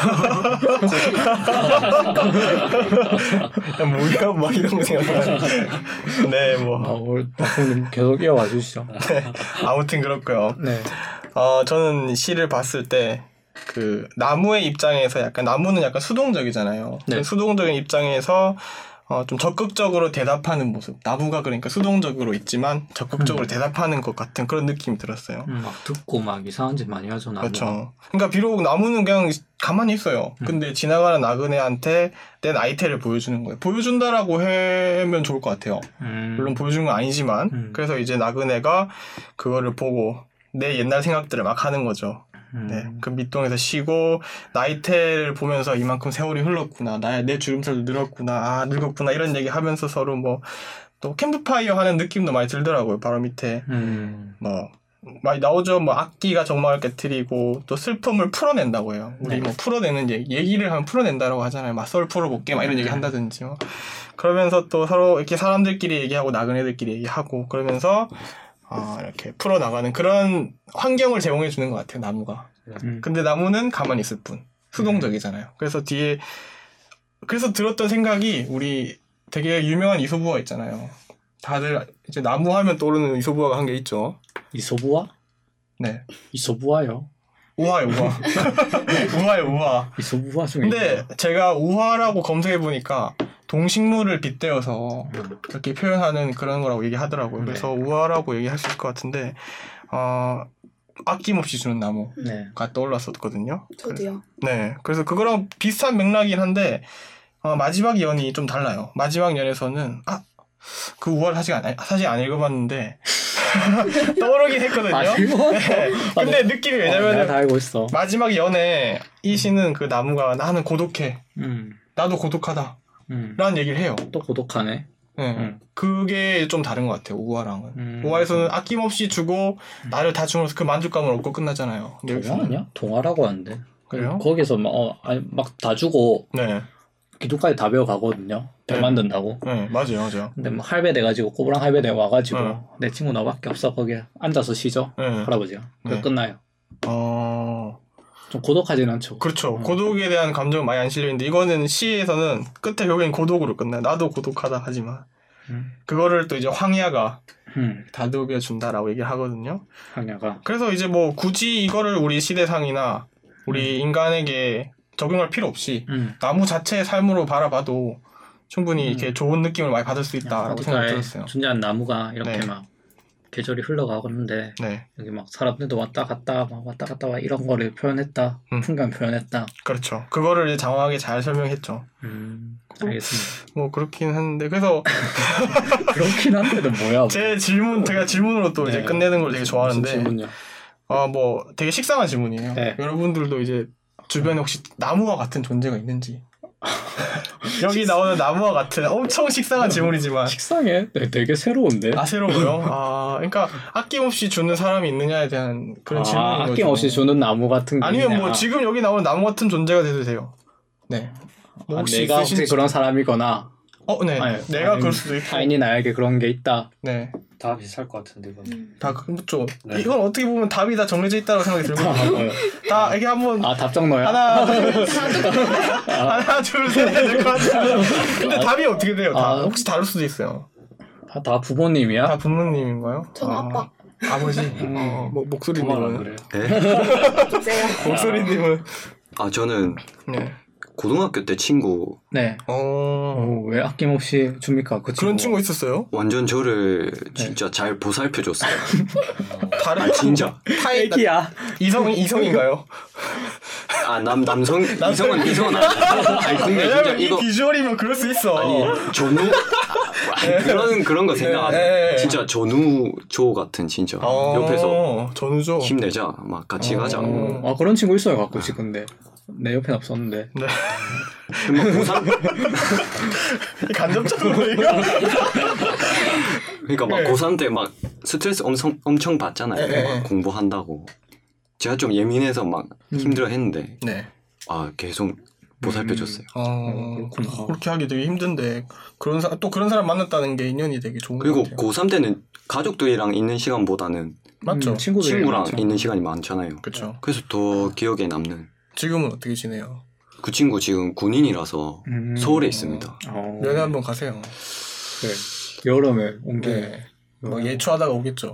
뭐야 막 이런 거 생각나요. 네, 아, 뭐 오늘 덕분님 계속 이어와 주시죠. 아무튼 그렇고요. 네. 어, 저는 시를 봤을 때 그 나무의 입장에서 약간 나무는 약간 수동적이잖아요. 네. 수동적인 입장에서 어, 좀 적극적으로 대답하는 모습. 나무가 그러니까 수동적으로 있지만 적극적으로 음. 대답하는 것 같은 그런 느낌이 들었어요. 음, 막 듣고 막 이상한 짓 많이 하죠, 나무가. 그렇죠. 그러니까 비록 나무는 그냥 가만히 있어요. 음. 근데 지나가는 나그네한테 내 나이테를 보여주는 거예요. 보여준다라고 하면 좋을 것 같아요. 음. 물론 보여주는 건 아니지만 음. 그래서 이제 나그네가 그거를 보고 내 옛날 생각들을 막 하는 거죠. 음. 네, 그 밑동에서 쉬고 나이테를 보면서 이만큼 세월이 흘렀구나, 나의 내 주름살도 늘었구나, 아 늙었구나 이런 얘기 하면서 서로 뭐 또 캠프파이어 하는 느낌도 많이 들더라고요. 바로 밑에 음. 뭐 많이 나오죠. 뭐 악기가 정막을 깨트리고 또 슬픔을 풀어낸다고 해요. 우리 네. 뭐 풀어내는 얘기, 얘기를 하면 풀어낸다라고 하잖아요. 막 썰 풀어볼게 막 이런 얘기 한다든지 뭐. 그러면서 또 서로 이렇게 사람들끼리 얘기하고 나그네들끼리 얘기하고 그러면서 아, 이렇게 풀어나가는 그런 환경을 제공해 주는 것 같아요, 나무가. 음. 근데 나무는 가만히 있을 뿐. 수동적이잖아요. 그래서 뒤에, 그래서 들었던 생각이 우리 되게 유명한 이소부화 있잖아요. 다들 이제 나무 하면 떠오르는 이소부화가 한 게 있죠. 이소부화? 네. 이소부화요? 우화요, 우화. 우화요, 우화. 이소부화 중에. 근데 제가 우화라고 검색해보니까 동식물을 빗대어서 이렇게 표현하는 그런 거라고 얘기하더라고요. 그래서 우화라고 얘기할 수 있을 것 같은데, 어, 아낌없이 주는 나무가 네. 떠올랐었거든요. 저도요. 네. 그래서 그거랑 비슷한 맥락이긴 한데, 어, 마지막 연이 좀 달라요. 마지막 연에서는, 아, 그 우화를 사실 안, 사실 안 읽어봤는데, 떠오르긴 했거든요. 아, 이거? 네. 근데 느낌이 어, 내가 다 왜냐면은, 알고 있어. 마지막 연에 이 시는 그 나무가 나는 고독해. 음. 나도 고독하다. 음. 라는 얘기를 해요. 또 고독하네. 네. 음. 그게 좀 다른 것 같아요. 우화랑은. 음. 우화에서는 아낌없이 주고 나를 다 주면서 그 만족감을 얻고 끝나잖아요. 근데 동화 여기서는 아니야? 동화라고 하는데. 그래요? 거기서 막, 어, 아니, 막 다 주고 네. 기둥까지 다 배워가거든요. 배 네. 만든다고. 네, 맞아요, 맞아요. 근데 뭐 할배 돼가지고 꼬부랑 할배 돼 와가지고 어. 내 친구 너밖에 없어 거기에 앉아서 쉬죠. 네. 할아버지가. 그래 네. 끝나요. 어, 좀 고독하진 않죠. 그렇죠. 음. 고독에 대한 감정은 많이 안 실려있는데 이거는 시에서는 끝에 결국엔 고독으로 끝나요. 나도 고독하다 하지만 음. 그거를 또 이제 황야가 음. 다독여 준다라고 얘기를 하거든요. 황야가. 그래서 이제 뭐 굳이 이거를 우리 시대상이나 우리 인간에게 적용할 필요 없이 음. 나무 자체의 삶으로 바라봐도 충분히 음. 이렇게 좋은 느낌을 많이 받을 수 있다라고 생각이 어디가에 들었어요. 존재한 나무가 이렇게 네. 막 계절이 흘러가는데 네, 여기 막 사람들도 왔다 갔다 막 왔다 갔다 와 이런 거를 표현했다. 음. 풍경 표현했다. 그렇죠. 그거를 이제 장황하게 잘 설명했죠. 음. 알겠습니다. 뭐 그렇긴 했는데 그래서 그렇긴 한데도 뭐야? 제 질문 제가 질문으로 또 이제 네. 끝내는 걸 되게 무슨 좋아하는데 질문이요? 어 뭐 되게 식상한 질문이에요. 네. 여러분들도 이제 주변에 혹시 나무와 같은 존재가 있는지 여기 나오는 나무와 같은 엄청 식상한 질문이지만 식상해. 네, 되게 새로운데. 아 새로워요? 아 그러니까 아낌없이 주는 사람이 있느냐에 대한 그런 아, 질문인 거죠. 아낌없이 주는 나무 같은 게 아니면 있냐. 뭐 지금 여기 나오는 나무 같은 존재가 돼도 돼요. 네. 뭐 아, 혹시 내가 있으신지- 혹시 그런 사람이거나 어, 네. 아니, 내가 아니, 그럴 수도 있고. 타인이 나에게 그런 게 있다. 네. 다 비슷할 것 같은데 이건. 음. 다 그렇죠. 네. 이건 어떻게 보면 답이 다 정해져 있다고 생각이 들거든요. 다 이게 한번 아 답정너야? 하나, 둘, 하나, 둘, 셋 될것 같아요. 근데 답이 어떻게 돼요? 다 아. 혹시 다를 수도 있어요. 다, 다 부모님이야? 다 부모님인가요? 저는 아, 아빠. 아버지. 어, 뭐 그만하라 목소리님은 그래요. 네? 주세요. 목소리님은 아 저는 네. 고등학교 때 친구 네. 어 어, 왜 아낌없이 줍니까? 그 그런 친구가? 친구 있었어요? 완전 저를 진짜 잘 보살펴줬어요. 다른 아 진짜. 타입 애기야. 이성 이성인가요? 아 남 남성 이성은 이성은 아니야. 아니 근데 진짜 왜냐면 이 이거 비주얼이면 그럴 수 있어. 아니 전우 아니, 그런 그런 거 생각 안 해. 네. 진짜 전우조 같은 진짜 어, 옆에서 전우죠. 힘내자 막 같이 가자. 어. 아 그런 친구 있어요 가끔씩 근데 내 옆엔 없었는데. 네. 막 고삼 간접적으로 이거. 그러니까 막 네. 고삼 때 막 스트레스 엄청 엄청 받잖아요. 네, 막 네. 공부한다고. 제가 좀 예민해서 막 힘들어했는데 네. 아 계속 보살펴줬어요. 어, 어, 그렇구나. 그렇게 하기 되게 힘든데 그런 사, 또 그런 사람 만났다는 게 인연이 되게 좋은 것 그리고 같아요. 고삼 때는 가족들이랑 있는 시간보다는 맞죠? 음, 친구들이랑 친구랑 있죠. 있는 시간이 많잖아요. 그렇죠. 그래서 더 기억에 남는 지금은 어떻게 지내요? 그 친구 지금 군인이라서 음. 서울에 있습니다. 어, 면회 한번 가세요. 그래. 여름에 온 게. 네. 뭐 예초하다가 오겠죠.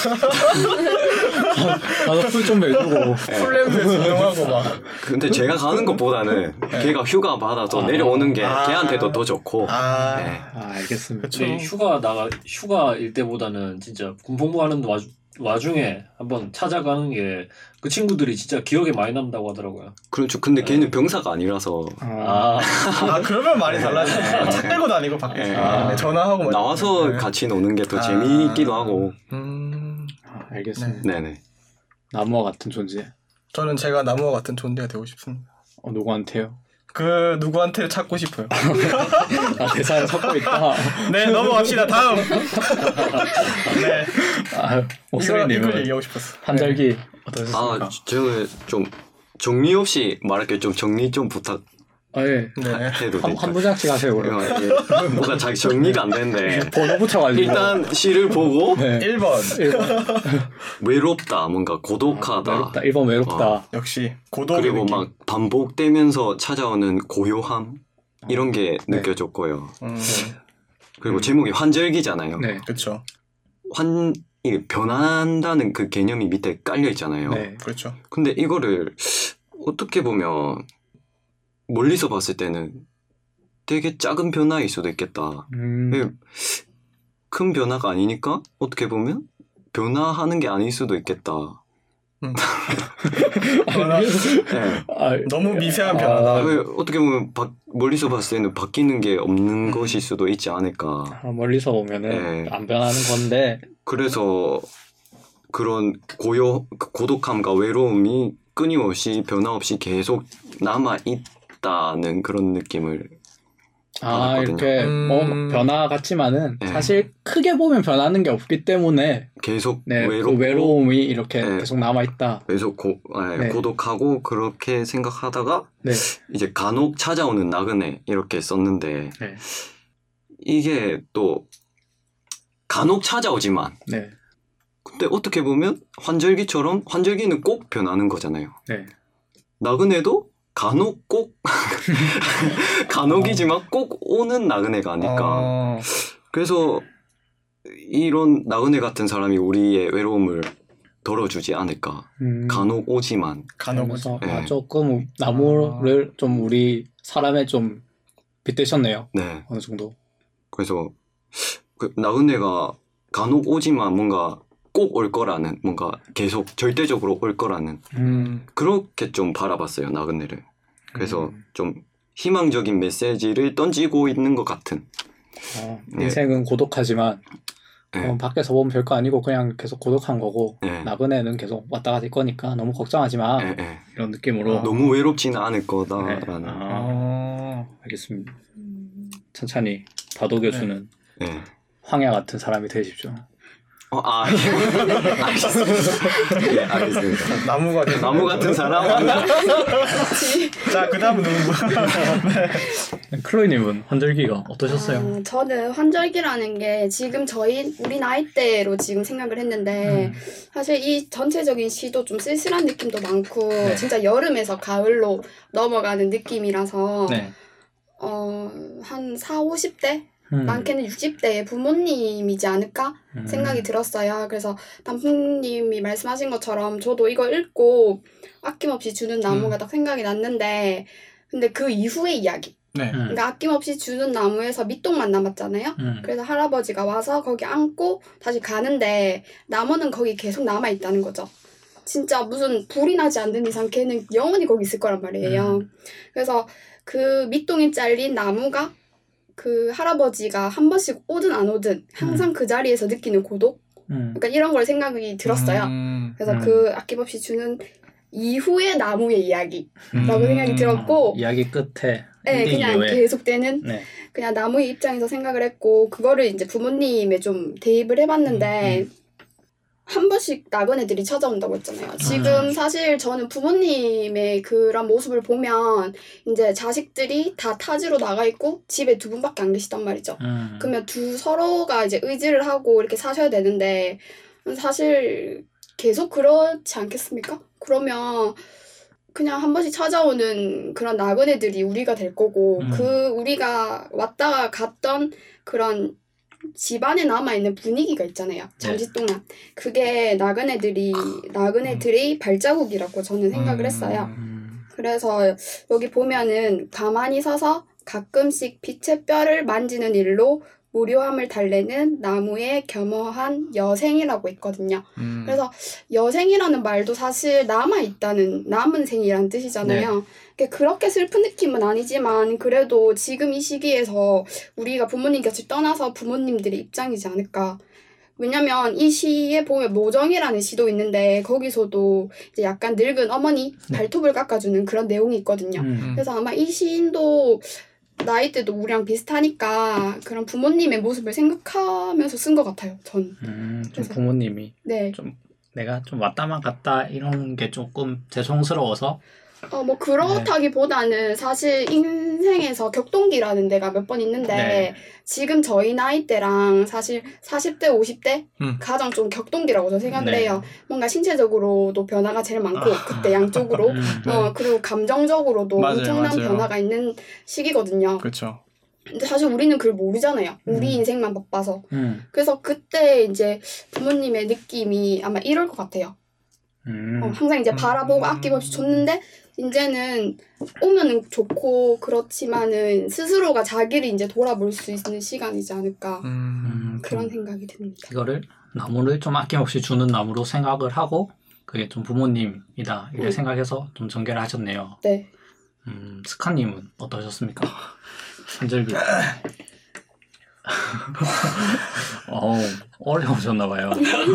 가서 풀좀 매주고. 풀냄새 진동하고 막. 근데 제가 가는 것보다는 걔가 휴가 받아서 아. 내려오는 게 아. 걔한테도 더 좋고. 아, 네. 아 알겠습니다. 그쵸. 근데 휴가 나가 휴가일 때보다는 진짜 군복무하는 와주, 와중에 한번 찾아가는 게 그 친구들이 진짜 기억에 많이 남다고 하더라고요. 그렇죠. 근데 걔는 병사가 아니라서 아, 아, 아 그러면 많이 달라지죠. 차 끌고 다니고 밖에서 네. 아, 네, 전화하고 막 나와서 네. 같이 노는 게 더 아. 재미있기도 하고. 음, 아, 알겠습니다. 네네. 나무와 같은 존재. 저는 제가 나무와 같은 존재가 되고 싶습니다. 어, 누구한테요? 그 누구한테 찾고 싶어요. 아 대사를 섞고 있다. 네 넘어갑시다. 다음. 네. 아, 이걸, 목소리님은 이걸 얘기하고 싶었어. 한절기 아, 어떠셨습니까? 저는 좀 정리 없이 말할게 좀 정리 좀 부탁해도 아, 예. 네. 한, 될까요? 한 부작씩 하세요 그럼. 예. 뭐가 잘 정리가 안 되는데 번호 붙여가지고. 일단 시를 보고 네. 일 번 일 번 외롭다 뭔가 고독하다 외롭다. 일 번 외롭다. 어. 역시 고독의 그리고 느낌. 막 반복되면서 찾아오는 고요함 이런 게 네. 느껴졌고요. 음, 그리고 제목이 환절기잖아요. 네. 그렇죠. 환 이게 변한다는 그 개념이 밑에 깔려 있잖아요. 네. 그렇죠. 근데 이거를 어떻게 보면 멀리서 봤을 때는 되게 작은 변화일 수도 있겠다. 음, 네. 큰 변화가 아니니까 어떻게 보면 변화하는 게 아닐 수도 있겠다. 음. 변화, 네. 아, 너무 미세한 아, 변화다. 왜 어떻게 보면 바, 멀리서 봤을 때는 바뀌는 게 없는 것일 수도 있지 않을까. 아, 멀리서 보면은 네. 안 변하는 건데. 그래서 그런 고요 고독함과 외로움이 끊임없이 변화 없이 계속 남아 있다는 그런 느낌을 아 받았거든요. 이렇게 음. 뭐 변화 같지만은 네. 사실 크게 보면 변하는 게 없기 때문에 계속 네, 외롭고 그 외로움이 이렇게 네. 계속 남아 있다. 계속 고, 아, 네. 고독하고 그렇게 생각하다가 네. 이제 간혹 찾아오는 나그네 이렇게 썼는데 네. 이게 또 간혹 찾아오지만 네. 근데 어떻게 보면 환절기처럼 환절기는 꼭 변하는 거잖아요. 네. 나그네도 간혹 꼭 간혹이지만 꼭 오는 나그네가 아닐까. 어, 그래서 이런 나그네 같은 사람이 우리의 외로움을 덜어주지 않을까. 음, 간혹 오지만 간혹 그래서 네. 아, 조금 나무를 좀 우리 사람에 좀 빗대셨네요. 네. 어느 정도. 그래서 그 나그네가 간혹 오지만 뭔가 꼭 올 거라는 뭔가 계속 절대적으로 올 거라는 음. 그렇게 좀 바라봤어요 나그네를. 그래서 음. 좀 희망적인 메시지를 던지고 있는 것 같은. 어, 네. 인생은 고독하지만 네. 어, 밖에서 보면 별거 아니고 그냥 계속 고독한 거고 네. 나그네는 계속 왔다 갔다 할 거니까 너무 걱정하지 마. 네, 네. 이런 느낌으로. 어. 너무 외롭지는 않을 거다라는. 네. 아. 어, 알겠습니다. 천천히 다독여주는 네. 황야 같은 사람이 되십시오. 어, 아, 예. 알겠습니다. 예, 알겠습니다. 나무 같은 나무 같은 사람? 자, 그 다음은 누구? 클로이님은 환절기가 어떠셨어요? 어, 저는 환절기라는 게 지금 저희 우리 나이대로 지금 생각을 했는데 음. 사실 이 전체적인 시도 좀 쓸쓸한 느낌도 많고 네. 진짜 여름에서 가을로 넘어가는 느낌이라서 네. 어, 한 사, 오십 대? 음. 많게는 육십 대의 부모님이지 않을까 음. 생각이 들었어요. 그래서 단풍님이 말씀하신 것처럼 저도 이거 읽고 아낌없이 주는 나무가 음. 딱 생각이 났는데 근데 그 이후의 이야기 네. 음. 그러니까 아낌없이 주는 나무에서 밑동만 남았잖아요. 음. 그래서 할아버지가 와서 거기 앉고 다시 가는데 나무는 거기 계속 남아있다는 거죠. 진짜 무슨 불이 나지 않는 이상 걔는 영원히 거기 있을 거란 말이에요. 음. 그래서 그 밑동이 잘린 나무가 그 할아버지가 한 번씩 오든 안 오든 항상 음. 그 자리에서 느끼는 고독? 음. 그러니까 이런 걸 생각이 들었어요. 음. 그래서 음. 그 아낌없이 주는 이후의 나무의 이야기라고 음. 생각이 들었고 이야기 끝에 네, 엔딩 그냥 이후에 계속되는 네. 그냥 나무의 입장에서 생각을 했고 그거를 이제 부모님에 좀 대입을 해봤는데 음, 한 번씩 나그네들이 찾아온다고 했잖아요. 지금 음. 사실 저는 부모님의 그런 모습을 보면 이제 자식들이 다 타지로 나가 있고 집에 두 분밖에 안 계시단 말이죠. 음. 그러면 두 서로가 이제 의지를 하고 이렇게 사셔야 되는데 사실 계속 그렇지 않겠습니까? 그러면 그냥 한 번씩 찾아오는 그런 나그네들이 우리가 될 거고 음. 그 우리가 왔다 갔던 그런 집안에 남아있는 분위기가 있잖아요. 잠시 동안. 그게 나그네들이 나그네들의 발자국이라고 저는 생각을 했어요. 음. 그래서 여기 보면은 가만히 서서 가끔씩 빛의 뼈를 만지는 일로 무료함을 달래는 나무의 겸허한 여생이라고 있거든요. 음. 그래서 여생이라는 말도 사실 남아있다는 남은 생이라는 뜻이잖아요. 네. 그렇게 슬픈 느낌은 아니지만 그래도 지금 이 시기에서 우리가 부모님 곁을 떠나서 부모님들의 입장이지 않을까. 왜냐면 이 시에 보면 모정이라는 시도 있는데 거기서도 이제 약간 늙은 어머니 네. 발톱을 깎아주는 그런 내용이 있거든요. 음. 그래서 아마 이 시인도 나이대도 우리랑 비슷하니까 그런 부모님의 모습을 생각하면서 쓴 것 같아요. 전. 음, 좀 그래서- 부모님이 네. 좀 내가 좀 왔다만 갔다 이런 게 조금 죄송스러워서 어, 뭐 그렇다기보다는 사실 인생에서 격동기라는 데가 몇 번 있는데 네. 지금 저희 나이 때랑 사실 사십 대, 오십 대 음. 가장 좀 격동기라고 저는 생각을 네. 해요. 뭔가 신체적으로도 변화가 제일 많고 그때 양쪽으로 음. 어, 그리고 감정적으로도 맞아요, 엄청난 맞아요. 변화가 있는 시기거든요. 그렇죠. 근데 사실 우리는 그걸 모르잖아요. 우리 음. 인생만 바빠서. 음. 그래서 그때 이제 부모님의 느낌이 아마 이럴 것 같아요. 음. 어, 항상 이제 음. 바라보고 아낌없이 줬는데 이제는 오면은 좋고 그렇지만은 스스로가 자기를 이제 돌아볼 수 있는 시간이지 않을까 음. 음, 그런 좀 생각이 듭니다. 이거를 나무를 좀 아낌없이 주는 나무로 생각을 하고 그게 좀 부모님이다 이렇게 음. 생각해서 좀 전개를 하셨네요. 네. 음, 스카님은 어떠셨습니까? 한절기. 어 어려우셨나봐요.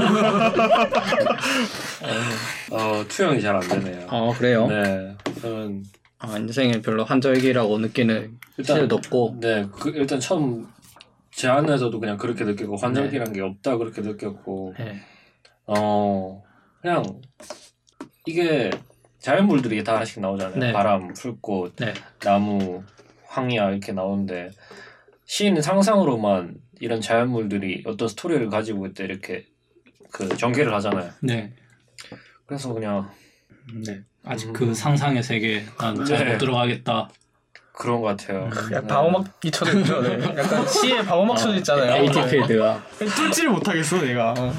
어, 투영이 잘 안 되네요. 어 그래요? 네, 저는 아, 인생에 별로 한절기라고 느끼는 일단- 시절도 없고. 네, 그 일단 처음 제 안에서도 그냥 그렇게 느끼고 환절기란 게 없다 그렇게 느꼈고, 네. 어 그냥 이게 자연물들이 다 하나씩 나오잖아요. 네. 바람, 풀꽃, 네. 나무, 황야 이렇게 나오는데 시인은 상상으로만 이런 자연물들이 어떤 스토리를 가지고 있다 이렇게 그 전개를 하잖아요. 네. 그래서 그냥 네. 아직 음. 그 상상의 세계 난 잘 못 네. 들어가겠다. 그런 것 같아요. 약간 방어막이 쳐져 있죠. 네. 약간 시에 방어막 쳐져 있잖아요. 에이티필드가 뚫지를 못하겠어 내가. 어.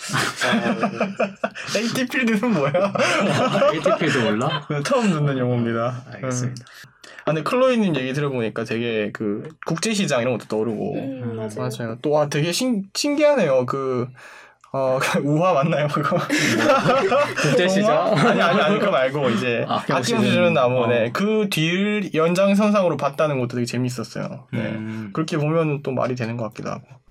에이티필드는 뭐야? 에이티필드 몰라? 처음 듣는 용어입니다. 알겠습니다. 아, 근데 클로이님 얘기 들어보니까 되게 그 국제시장 이런 것도 떠오르고. 음, 맞아요. 맞아요. 또, 와, 되게 신, 신기하네요. 그, 어, 우화 맞나요, 그거? 국제시장? 아니, 아니, 아니, 그거 말고, 이제, 아, 아낌없이 역시는- 주는 나무, 어. 네. 그 뒤를 연장선상으로 봤다는 것도 되게 재밌었어요. 네. 음, 그렇게 보면 또 말이 되는 것 같기도 하고.